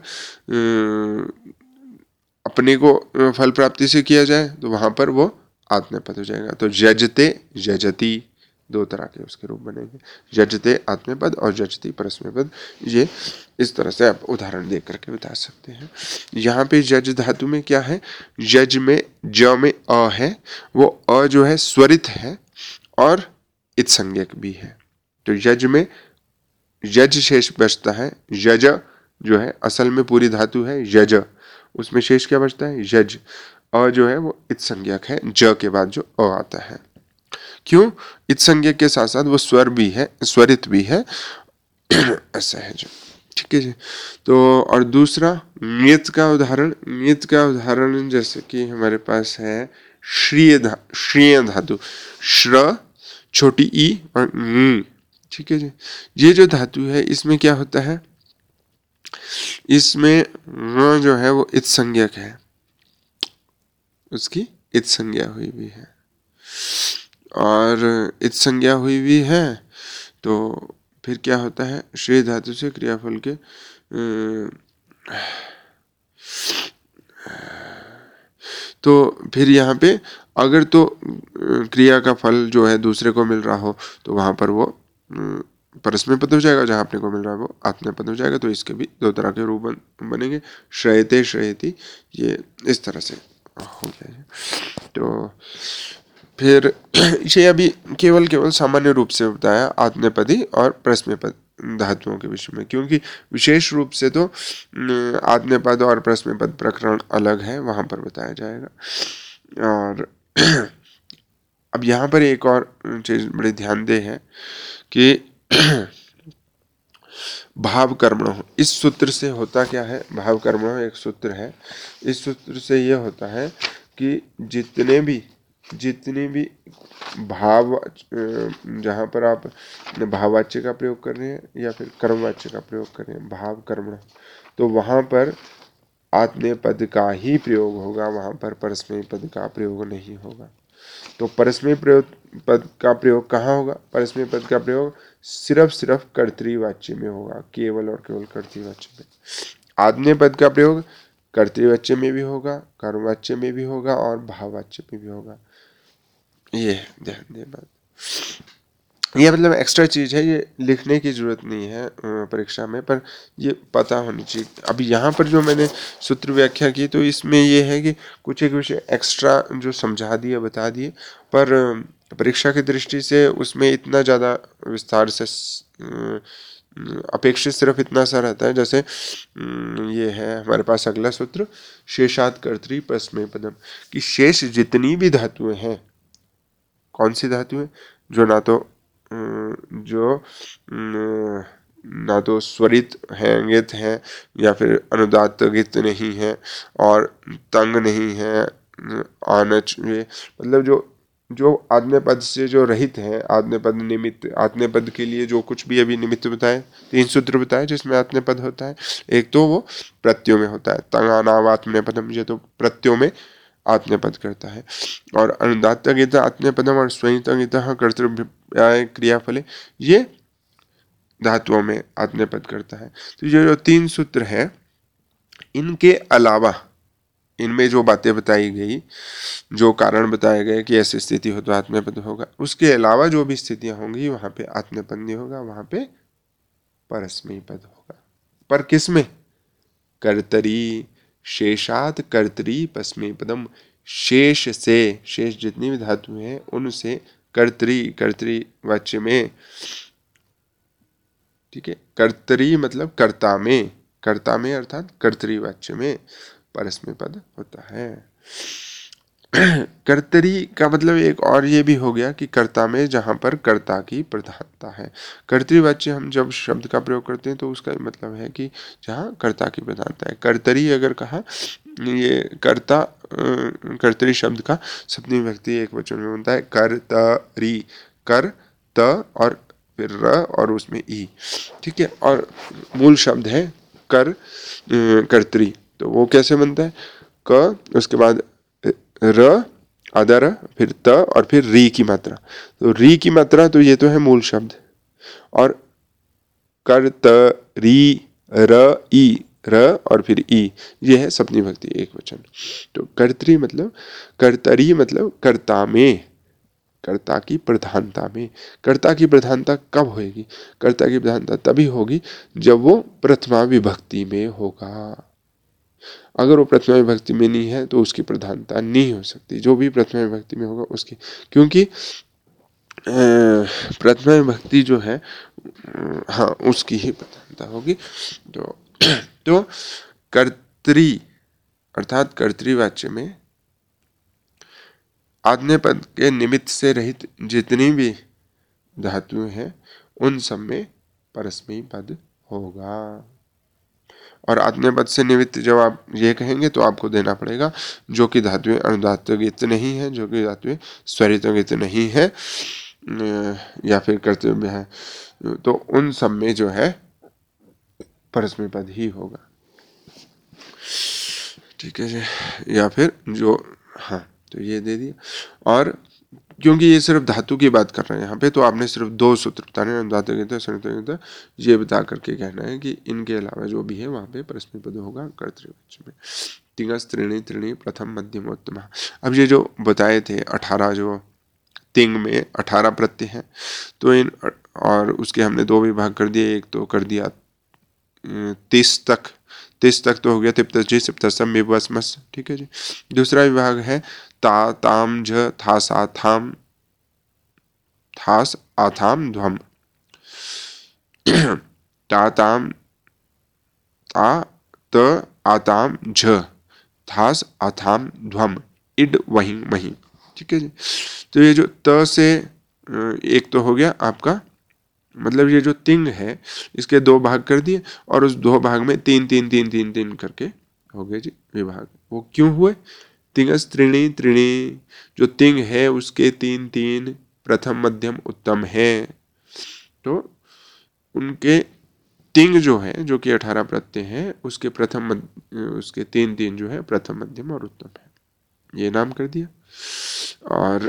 अपने को फल प्राप्ति से किया जाए तो वहां पर वो आत्मनेपद हो जाएगा। तो यजते यजति दो तरह के उसके रूप बनेंगे, यजते आत्मनेपद और यजति परस्मय पद। ये इस तरह से आप उदाहरण देख करके बता सकते हैं। यहाँ पे यज धातु में क्या है? यज में ज में अ है, वो अ जो है स्वरित है और इत संज्ञक भी है। तो यज में यज शेष बचता है, यज जो है असल में पूरी धातु है यज, उसमें शेष क्या बचता है? यज। अ जो है वो इत संज्ञक है, ज के बाद जो अ आता है। क्यों? इत संज्ञक के साथ साथ वो स्वर भी है, स्वरित भी है ऐसा है जो। ठीक है जी। तो और दूसरा नियत का उदाहरण, नियत का उदाहरण जैसे कि हमारे पास है श्रीय धा श्रीय धातु, श्र छोटी ई और नी। ठीक है जी। ये जो धातु है इसमें क्या होता है? इसमें र जो है वो इत संज्ञक है, उसकी इत संज्ञा हुई भी है, और इत संज्ञा हुई भी है तो फिर क्या होता है? श्रेय धातु से क्रियाफल के तो फिर यहाँ पे अगर तो क्रिया का फल जो है दूसरे को मिल रहा हो तो वहां पर वो परस्मय पद हो जाएगा, जहां अपने को मिल रहा है वो आत्मनेय पद हो जाएगा। तो इसके भी दो तरह के रूप बन, बनेंगे, श्रयते श्रयति, ये इस तरह से हो जाएगा। तो फिर ये अभी केवल केवल सामान्य रूप से बताया आत्मनेपदी और परस्मय पद धातुओं के विषय में, क्योंकि विशेष रूप से तो आत्मनेपद और परस्मय पद प्रकरण अलग है, वहां पर बताया जाएगा। और अब यहाँ पर एक और चीज बड़े ध्यान दे है कि भाव कर्मण, इस सूत्र से होता क्या है? भाव कर्मण एक सूत्र है, इस सूत्र से यह होता है कि जितने भी जितने भी भाव, जहाँ पर आप भाववाच्य का प्रयोग कर रहे हैं या फिर कर्मवाच्य का प्रयोग कर रहे हैं, भाव कर्मण, तो वहाँ पर आत्मनेय पद का ही प्रयोग होगा, वहाँ पर परस्मय पद का प्रयोग नहीं होगा। तो परस्मैपद प्रयोग पद का प्रयोग कहाँ होगा? परस्मैपद पद का प्रयोग सिर्फ सिर्फ कर्तृवाच्य में होगा, केवल और केवल कर्तृवाच्य में। आत्मनेपद पद का प्रयोग कर्तृवाच्य में भी होगा, कर्मवाच्य में भी होगा और भाववाच्य में भी होगा। ये ध्यान देना, ये मतलब एक्स्ट्रा चीज है, ये लिखने की जरूरत नहीं है परीक्षा में, पर ये पता होनी चाहिए। अभी यहाँ पर जो मैंने सूत्र व्याख्या की तो इसमें ये है कि कुछ एक विषय एक्स्ट्रा जो समझा दिए बता दिए, पर परीक्षा की दृष्टि से उसमें इतना ज़्यादा विस्तार से अपेक्षित सिर्फ इतना सा रहता है। जैसे ये है हमारे पास अगला सूत्र, शेषात् कर्तरि परस्मैपदम, कि शेष जितनी भी धातुएं हैं, कौन सी धातुएं? जो ना तो जो ना तो स्वरित हैं, अंगित हैं, या फिर अनुदात्त गित नहीं है, और तंग नहीं है, आनच, मतलब जो जो आत्मनेय पद से जो रहित है, आत्मनेय पद निमित्त, आत्मनेय पद के लिए जो कुछ भी अभी निमित्त बताए, तीन सूत्र बताए जिसमें आत्मनेय पद होता है। एक तो वो प्रत्ययों में होता है, तंगानाव आत्मनेय पदम, ये तो प्रत्ययों में आत्मनेय पद करता है। और अनुदात्त गीता आत्मनेय पदम और स्वयं गीता कर्तृ क्रियाफले, ये धातुओं में आत्मनेय पद करता है। तो ये जो तीन सूत्र है, इनके अलावा इनमें जो बातें बताई गई, जो कारण बताए गए कि ऐसी स्थिति हो तो आत्मनेय पद होगा, उसके अलावा जो भी स्थितियां होंगी वहां पे आत्मनेय पद नहीं होगा, वहां पे परस्मैपद पद होगा। पर किसमें? कर्तरी, शेषात् कर्तरी परस्मैपदम, शेष से, शेष जितनी भी धातु हैं उनसे कर्तरी, कर्तरी वाच्य में, ठीक है, कर्तरी मतलब कर्ता में, कर्ता में अर्थात कर्तरी वाच्य में परस्मैपद होता है। कर्तरी का मतलब एक और ये भी हो गया कि कर्ता में जहां पर कर्ता की प्रधानता है। कर्तृवाच्य हम जब शब्द का प्रयोग करते हैं तो उसका मतलब है कि जहां कर्ता की प्रधानता है। कर्तरी अगर कहा, ये कर्ता, कर्तरी शब्द का सप्तमी विभक्ति एक वचन में बनता है, कर्तरी, कर त और फिर र और उसमें ई, ठीक है, और मूल शब्द है कर, कर्तरी। तो वो कैसे बनता है? क, उसके बाद र, आधा र, फिर त और फिर री की मात्रा। तो री की मात्रा तो ये तो है मूल शब्द, और कर त री र ई, र और फिर ई, ये है सप्तमी विभक्ति एक वचन। तो कर्तरी मतलब, कर्तरी मतलब कर्ता में, कर्ता की प्रधानता में। कर्ता की प्रधानता कब होगी? कर्ता की प्रधानता तभी होगी जब वो प्रथमा विभक्ति में होगा। अगर वो प्रथमा विभक्ति में नहीं है तो उसकी प्रधानता नहीं हो सकती। जो भी प्रथमा विभक्ति में होगा उसकी, क्योंकि प्रथमा विभक्ति जो है, हाँ, उसकी ही प्रधानता होगी। तो तो कर्तरी अर्थात कर्तृवाच्य में आत्मनेय पद के निमित्त से रहित जितनी भी धातुएं हैं उन सब में परस्मैपद पद होगा। और आत्मनेय पद से निमित्त जब आप ये कहेंगे तो आपको देना पड़ेगा जो कि धातुएं अनुदात्त गीत नहीं है, जो कि धातुएं स्वरित गीत नहीं है या फिर कर्तव्य है, तो उन सब में जो है परस्मैपद पद ही होगा, ठीक है जी। या फिर जो, हाँ, तो ये दे दिया। और क्योंकि ये सिर्फ धातु की बात कर रहे हैं यहाँ पे, तो आपने सिर्फ दो सूत्र बताने, अनुदात्त गीता, स्वरित गीता, ये बता करके कहना है कि इनके अलावा जो भी है वहाँ पे परस्मैपद होगा कर्तृवाच्य में। तिंगस् त्रीणि त्रीणि प्रथम मध्यम उत्तम। अब ये जो बताए थे अठारह, जो तिंग में अठारह प्रत्यय हैं, तो इन, और उसके हमने दो विभाग कर दिए। एक तो कर दिया तीस तक, तीस तक तो हो गया तिप्तजी सिप्तसम विवस्मस, ठीक है जी। दूसरा विभाग है ता ताम झ थास आथाम, थास आथाम ध्वम, ता ताम ता त आताम झ थास आथाम ध्वम इड वही मही, ठीक है जी। तो ये जो त से एक तो हो गया आपका, मतलब ये जो तिंग है इसके दो भाग कर दिए, और उस दो भाग में तीन तीन तीन तीन तीन करके हो गए जी विभाग। वो क्यों हुए? तिंगस त्रीणि त्रीणि, जो तिंग है उसके तीन तीन प्रथम मध्यम उत्तम है, तो उनके तिंग जो है, जो कि अठारह प्रत्यय है, उसके प्रथम उसके तीन तीन जो है प्रथम मध्यम और उत्तम है, ये नाम कर दिया। और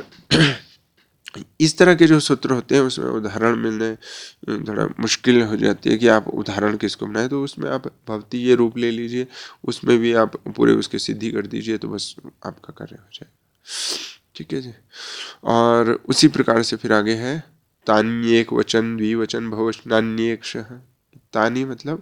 इस तरह के जो सूत्र होते हैं उसमें उदाहरण मिलने थोड़ा मुश्किल हो जाती है कि आप उदाहरण किसको बनाए। तो उसमें आप भवती ये रूप ले लीजिए, उसमें भी आप पूरे उसके सिद्धि कर दीजिए, तो बस आपका कार्य हो जाएगा। ठीक है जी। और उसी प्रकार से फिर आगे है तान्येक वचन द्विवचन बहुवचनान्येक्ष। तानी मतलब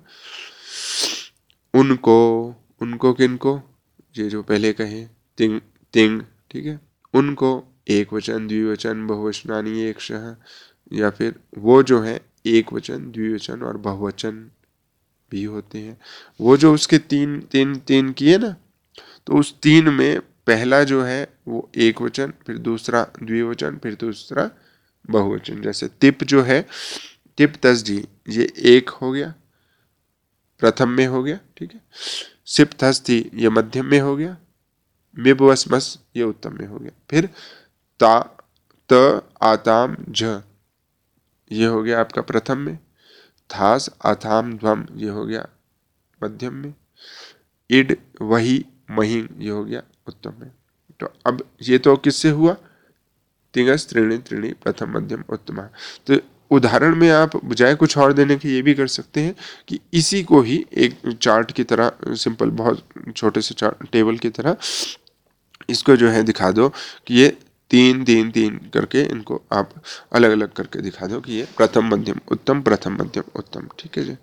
उनको, उनको किनको, ये जो पहले कहे तिंग तिंग, ठीक है, उनको एक वचन द्विवचन बहुवचनानी एक शह, या फिर वो जो है एक वचन द्विवचन और बहुवचन भी होते हैं। वो जो उसके तीन तीन तीन किए ना, तो उस तीन में पहला जो है वो एक वचन, फिर दूसरा द्विवचन, फिर दूसरा बहुवचन। जैसे तिप जो है, तिप तस जी, ये एक हो गया, प्रथम में हो गया, ठीक है। सिप थस थी, ये मध्यम में हो गया। मिब वस मस, ये उत्तम में हो गया। फिर ता त आताम झ, ये हो गया आपका प्रथम में। थास आथाम ध्वम, ये हो गया मध्यम में। इड वही मही, ये हो गया उत्तम में। तो अब ये तो किससे हुआ, तिंगस त्रिणी त्रिणी प्रथम मध्यम उत्तम। तो उदाहरण में आप बजाय कुछ और देने के ये भी कर सकते हैं कि इसी को ही एक चार्ट की तरह, सिंपल बहुत छोटे से चार्ट टेबल की तरह इसको जो है दिखा दो कि ये तीन तीन तीन करके इनको आप अलग अलग करके दिखा दो कि ये प्रथम मध्यम उत्तम, प्रथम मध्यम उत्तम। ठीक है जी।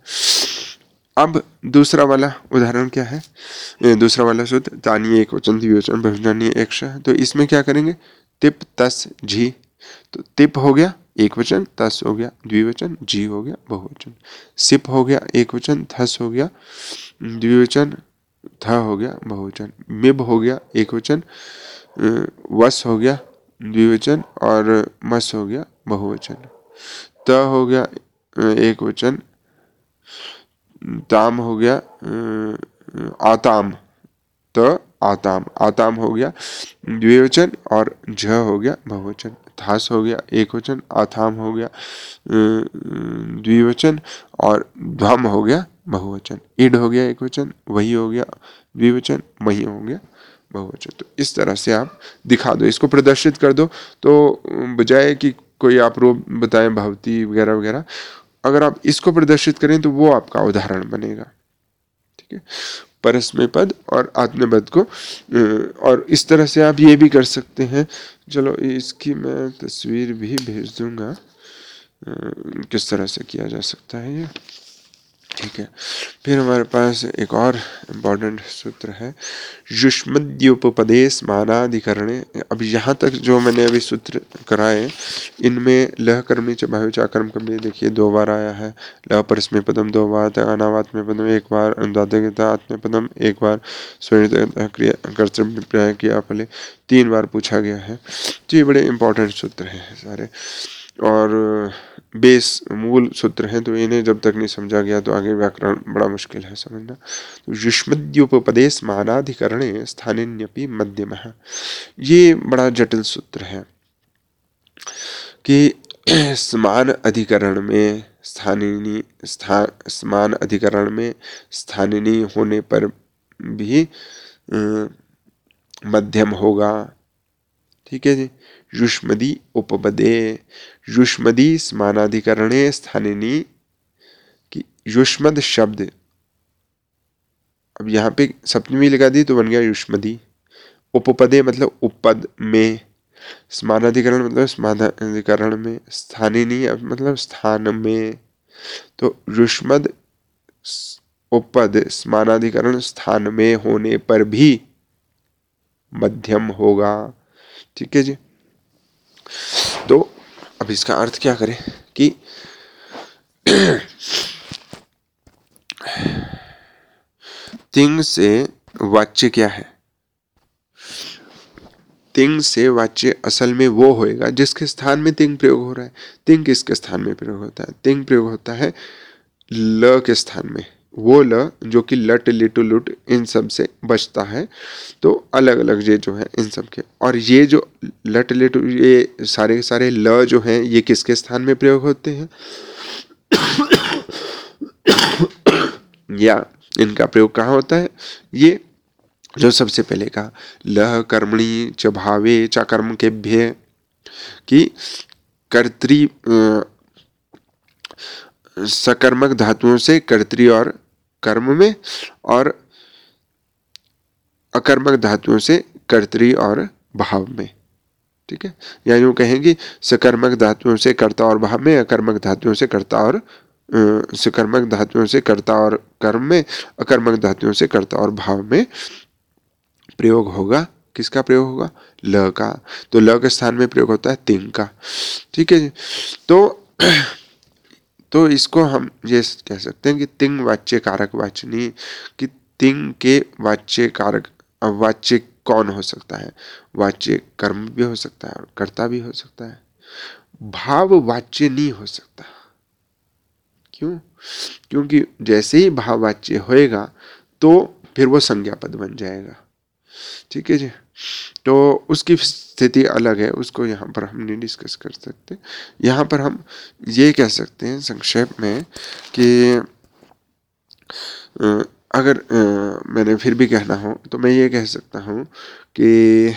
अब दूसरा वाला उदाहरण क्या है, दूसरा वाला सूत्र तानी एक वचन द्विवचन बहुवचनानी एक शह। तो इसमें क्या करेंगे, तिप तस झी, तो तिप हो गया एक वचन, तस हो गया द्विवचन, जी हो गया बहुवचन। सिप हो गया एक वचन, थस हो गया द्विवचन, थ हो गया बहुवचन। मिब हो गया एक वचन, वस हो गया द्विवचन और मस हो गया बहुवचन। त हो गया एक वचन, ताम हो गया आताम, त आताम, आताम हो गया द्विवचन और झ हो गया बहुवचन। थास हो गया एक वचन, आथाम हो गया द्विवचन और ध्वम हो गया बहुवचन। इड हो गया एक वचन, वही हो गया द्विवचन, मही हो गया बहुवचन। तो इस तरह से आप दिखा दो, इसको प्रदर्शित कर दो। तो बजाय कि कोई आप रूप बताएं भवती वगैरह वगैरह, अगर आप इसको प्रदर्शित करें तो वो आपका उदाहरण बनेगा। ठीक है, परस्मै पद और आत्मपद को, और इस तरह से आप ये भी कर सकते हैं। चलो इसकी मैं तस्वीर भी भेज दूंगा किस तरह से किया जा सकता है ये। ठीक है, फिर हमारे पास एक और इम्पॉर्टेंट सूत्र है युष्मद्युपपदेश मानाधिकरणे। अब यहाँ तक जो मैंने अभी सूत्र कराए, इनमें लह कर्मी च भाव चाकर्म कभी देखिए दो बार आया है, लह परस्मै पदम दो बार, अनावात्म्य पदम एक बार, अनुदात्तगता आत्म्य पदम एक बार, स्वयं क्रिया कर्तव्य किया फले तीन बार पूछा गया है। तो ये बड़े इंपॉर्टेंट सूत्र हैं सारे, और बेस मूल सूत्र हैं। तो इन्हें जब तक नहीं समझा गया तो आगे व्याकरण बड़ा मुश्किल है समझना। तो युष्मद्युपपदेश मानाधिकरणे स्थानिन्यपि मध्यमः, ये बड़ा जटिल सूत्र है कि समान अधिकरण में स्थानिनी स्थान समान अधिकरण में स्थानिनी होने पर भी मध्यम होगा। ठीक है जी। युष्मदी उपपदे, युष्मदी समानाधिकरणे स्थानिनी की युष्मद शब्द, अब यहाँ पे सप्तमी लगा दी तो बन गया युष्मदी। उपपदे मतलब उपपद में, समानाधिकरण मतलब समानाधिकरण में, स्थानिनी मतलब स्थान में। तो युष्मद उपपद समानाधिकरण स्थान में होने पर भी मध्यम होगा। ठीक है जी। तो अब इसका अर्थ क्या करें कि तिंग से वाच्य क्या है, तिंग से वाच्य असल में वो होएगा जिसके स्थान में तिंग प्रयोग हो रहा है। तिंग किसके स्थान में प्रयोग होता है, तिंग प्रयोग होता है ल के स्थान में, वो ल जो कि लट लिटु लुट इन सब से बचता है। तो अलग अलग ये जो है इन सब के, और ये जो लट लिटु ये सारे के सारे ल जो हैं ये किसके स्थान में प्रयोग होते हैं या इनका प्रयोग कहाँ होता है, ये जो सबसे पहले कहा लह कर्मणि च भावे च कर्म केभ्य, कि कर्तृ सकर्मक धातुओं से कर्तृ और कर्म में, और अकर्मक धातुओं से कर्तृ और भाव में। ठीक है, या यूं कहेंगे सकर्मक धातुओं से कर्ता और भाव में, अकर्मक धातुओं से कर्ता और सकर्मक धातुओं से कर्ता और कर्म में, अकर्मक धातुओं से कर्ता और भाव में प्रयोग होगा। किसका प्रयोग होगा? ल का। तो ल के स्थान में प्रयोग होता है तिंग का। ठीक है जी। तो तो इसको हम ये कह सकते हैं कि तिंग वाच्य कारक वाचनी, कि तिंग के वाच्य कारक वाच्य कौन हो सकता है? वाच्य कर्म भी हो सकता है और कर्ता भी हो सकता है। भाव वाच्य नहीं हो सकता। क्यों? क्योंकि जैसे ही भाववाच्य होएगा तो फिर वो संज्ञा पद बन जाएगा। ठीक है जी। तो उसकी स्थिति अलग है, उसको यहाँ पर हम नहीं डिस्कस कर सकते। यहाँ पर हम ये कह सकते हैं संक्षेप में कि अगर आ, मैंने फिर भी कहना हो तो मैं ये कह सकता हूँ कि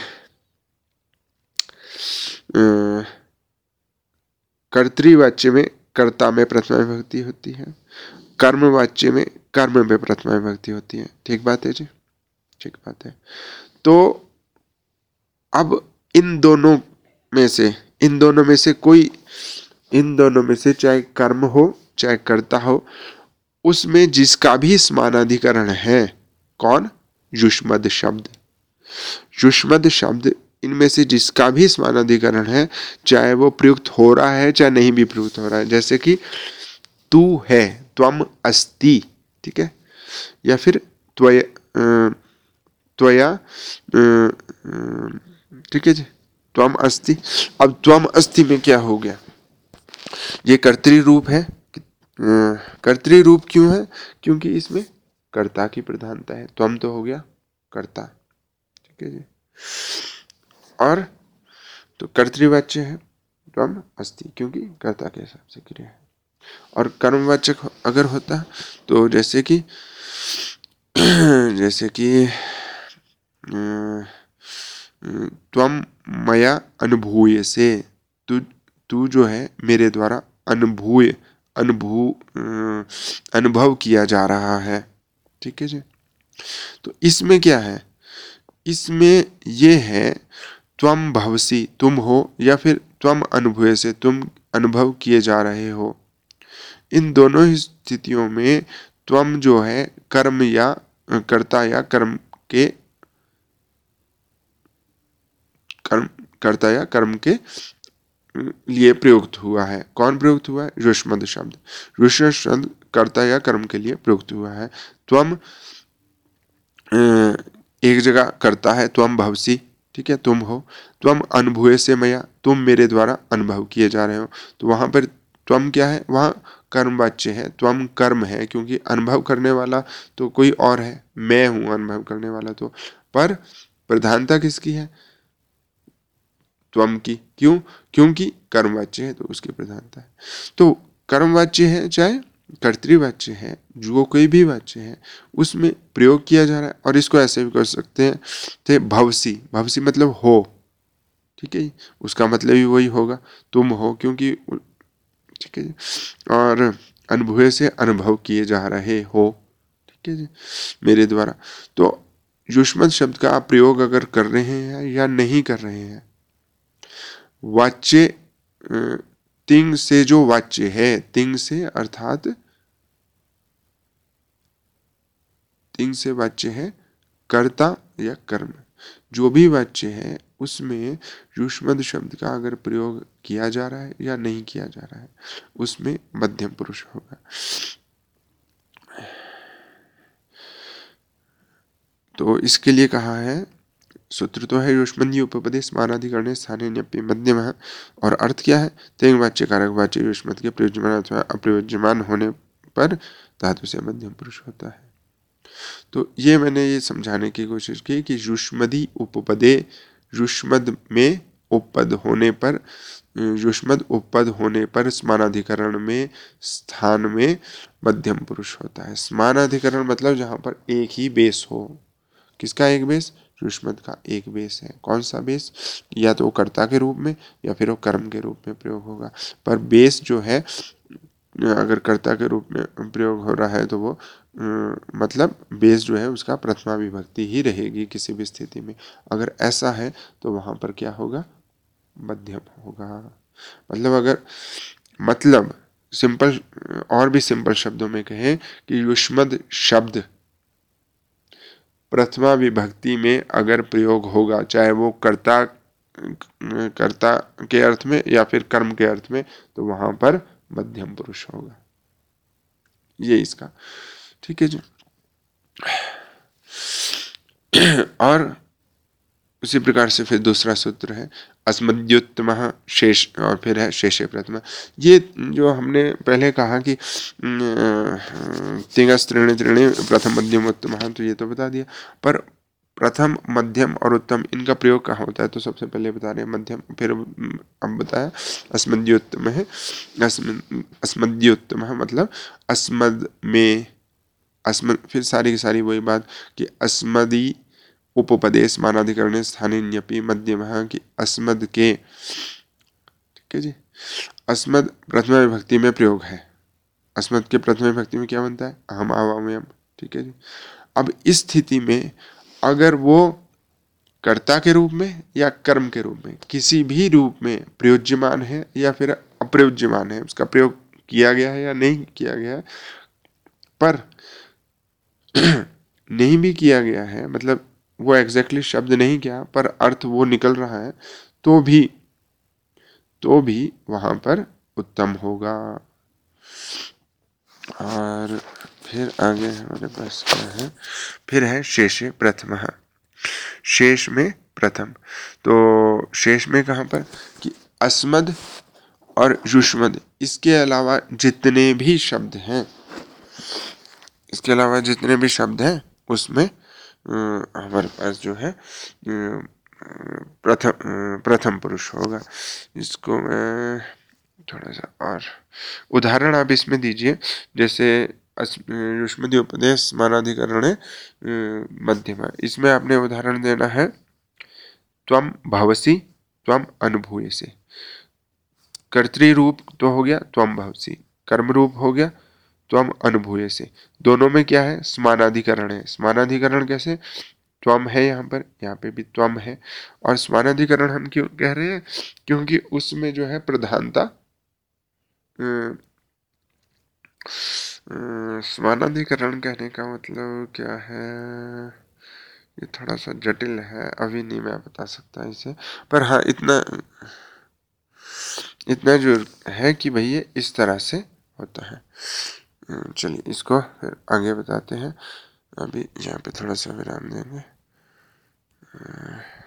कर्तृवाच्य में कर्ता में प्रथमा विभक्ति होती है, कर्मवाच्य में कर्म में प्रथमा विभक्ति होती है। ठीक बात है जी, ठीक बात है। तो अब इन दोनों में से इन दोनों में से कोई इन दोनों में से चाहे कर्म हो चाहे कर्ता हो, उसमें जिसका भी समानाधिकरण है, कौन? युष्मद शब्द। युष्मद शब्द इनमें से जिसका भी समानाधिकरण है, चाहे वो प्रयुक्त हो रहा है चाहे नहीं भी प्रयुक्त हो रहा है, जैसे कि तू है, त्वम अस्ति। ठीक है, या फिर त्वय त्वया, ठीक है जी, त्वम अस्ति। अब त्वम अस्ति में क्या हो गया? ये कर्तृ रूप है। कर्तृ रूप क्यों है? क्योंकि इसमें कर्ता की प्रधानता है। त्वम तो हो गया कर्ता। ठीक है जी। और तो कर्तृवाच्य है त्वम अस्ति, क्योंकि कर्ता के हिसाब से क्रिया है। और कर्मवाचक अगर होता तो जैसे कि जैसे कि त्वम मया अनुभूयसे, तू तू जो है मेरे द्वारा अनुभूय अनुभू अनुभव किया जा रहा है। ठीक है जी। तो इसमें क्या है? इसमें ये है त्वम भवसी, तुम हो, या फिर त्वम अनुभूयसे, तुम अनुभव किए जा रहे हो। इन दोनों ही स्थितियों में त्वम जो है कर्म या कर्ता या कर्म के कर्म कर्ता या कर्म के लिए प्रयुक्त हुआ है। कौन प्रयुक्त हुआ है? युष्मद शब्द। युष्मद शब्द कर्ता या कर्म के लिए प्रयुक्त हुआ है। त्वम एक जगह करता है, त्वम भवसी, ठीक है, तुम हो। त्वम अनुभूयसे मया, तुम मेरे द्वारा अनुभव किए जा रहे हो। तो वहां पर त्वम क्या है? वहां कर्मवाच्य है, त्वम कर्म है, क्योंकि अनुभव करने वाला तो कोई और है, मैं हूं अनुभव करने वाला। तो पर प्रधानता किसकी है? त्वम की। क्यों? क्योंकि कर्मवाच्य है तो उसकी प्रधानता है। तो कर्मवाच्य है चाहे कर्तृवाच्य है, जो कोई भी वाच्य है उसमें प्रयोग किया जा रहा है। और इसको ऐसे भी कर सकते हैं थे भवसी। भवसी मतलब हो। ठीक है, उसका मतलब भी वही होगा, तुम हो, क्योंकि ठीक है। और अनुभव से अनुभव किए जा रहे हो। ठीक है जी, मेरे द्वारा। तो युष्मद शब्द का आप प्रयोग अगर कर रहे हैं या नहीं कर रहे हैं, वाच्य तिंग से जो वाच्य है, तिंग से अर्थात तिंग से वाच्य है कर्ता या कर्म, जो भी वाच्य है उसमें युष्मद शब्द का अगर प्रयोग किया जा रहा है या नहीं किया जा रहा है, उसमें मध्यम पुरुष होगा। तो इसके लिए कहा है, सूत्र तो है युष्मन्य उपपदे समानाधिकरणे स्थाने न्यपि मध्यम है। और अर्थ क्या है? तेंग वाच्य कारक वाच्य युष्मद के प्रयोज्यमान अथवा अप्रयोज्यमान होने पर धातु से मध्यम पुरुष होता है। तो ये मैंने ये समझाने की कोशिश की कि युष्मदी उपपदे, युष्मद में उपपद होने पर, युष्मद उपपद होने पर समानाधिकरण में स्थान में मध्यम पुरुष होता है। समानाधिकरण मतलब जहां पर एक ही बेस हो, किसका एक बेस? युष्मद् का एक बेस है। कौन सा बेस? या तो वो कर्ता के रूप में या फिर वो कर्म के रूप में प्रयोग होगा। पर बेस जो है अगर कर्ता के रूप में प्रयोग हो रहा है तो वो अ, मतलब बेस जो है उसका प्रथमा विभक्ति ही रहेगी किसी भी स्थिति में। अगर ऐसा है तो वहाँ पर क्या होगा? मध्यम होगा। मतलब अगर मतलब सिंपल और भी सिंपल शब्दों में कहें कि युष्मद् शब्द प्रथमा विभक्ति में अगर प्रयोग होगा, चाहे वो कर्ता कर्ता के अर्थ में या फिर कर्म के अर्थ में, तो वहां पर मध्यम पुरुष होगा। ये इसका ठीक है जी। और उसी प्रकार से फिर दूसरा सूत्र है अस्मद्युत्तमः शेष, और फिर है शेषे प्रथमा। ये जो हमने पहले कहा कि तिङस् त्रीणि त्रीणि प्रथम मध्यम उत्तम, तो ये तो बता दिया। पर प्रथम मध्यम और उत्तम इनका प्रयोग कहाँ होता है? तो सबसे पहले बता रहे हैं मध्यम, फिर अब बताया अस्मद्युत्तम है। अस्मद्युत्तम मतलब अस्मद में, अस्मद, फिर सारी की सारी वही बात कि अस्मदी उपपदेश मानाधिकरणे स्थाने न्यपि मध्यमः की अस्मद के, ठीक है जी। अस्मद प्रथमा विभक्ति में प्रयोग है। अस्मद के प्रथमा विभक्ति में क्या बनता है? अहम आवामयम, ठीक है जी। अब इस स्थिति में अगर वो कर्ता के रूप में या कर्म के रूप में किसी भी रूप में प्रयोज्यमान है या फिर अप्रयोज्यमान है, उसका प्रयोग किया गया है या नहीं किया गया है, पर नहीं भी किया गया है, मतलब वो एग्जैक्टली शब्द नहीं किया पर अर्थ वो निकल रहा है, तो भी तो भी वहां पर उत्तम होगा। और फिर आगे हमारे पास क्या है? फिर है शेषे प्रथम। शेष में प्रथम, तो शेष में कहां पर कि अस्मद और युष्मद्, इसके अलावा जितने भी शब्द हैं इसके अलावा जितने भी शब्द हैं उसमें हमारे पास जो है प्रथम प्रथम पुरुष होगा। इसको मैं थोड़ा सा और उदाहरण आप इसमें दीजिए, जैसे युष्मदि उपदेश मानाधिकरणे मध्यमा, इसमें आपने उदाहरण देना है त्वम भवसि त्वम अनुभूयसे। कर्तृ रूप तो हो गया त्वम भवसि, कर्म रूप हो गया त्वम अनुभूयसे। दोनों में क्या है? समानाधिकरण है। समानाधिकरण कैसे? त्वम है यहाँ पर, यहाँ पे भी त्वम है। और समानाधिकरण हम क्यों कह रहे हैं? क्योंकि उसमें जो है प्रधानता, समानाधिकरण कहने का मतलब क्या है, ये थोड़ा सा जटिल है, अभी नहीं मैं बता सकता इसे। पर हाँ इतना इतना जो है कि भैया इस तरह से होता है। चलिए इसको फिर आगे बताते हैं। अभी यहाँ पे थोड़ा सा विराम देंगे।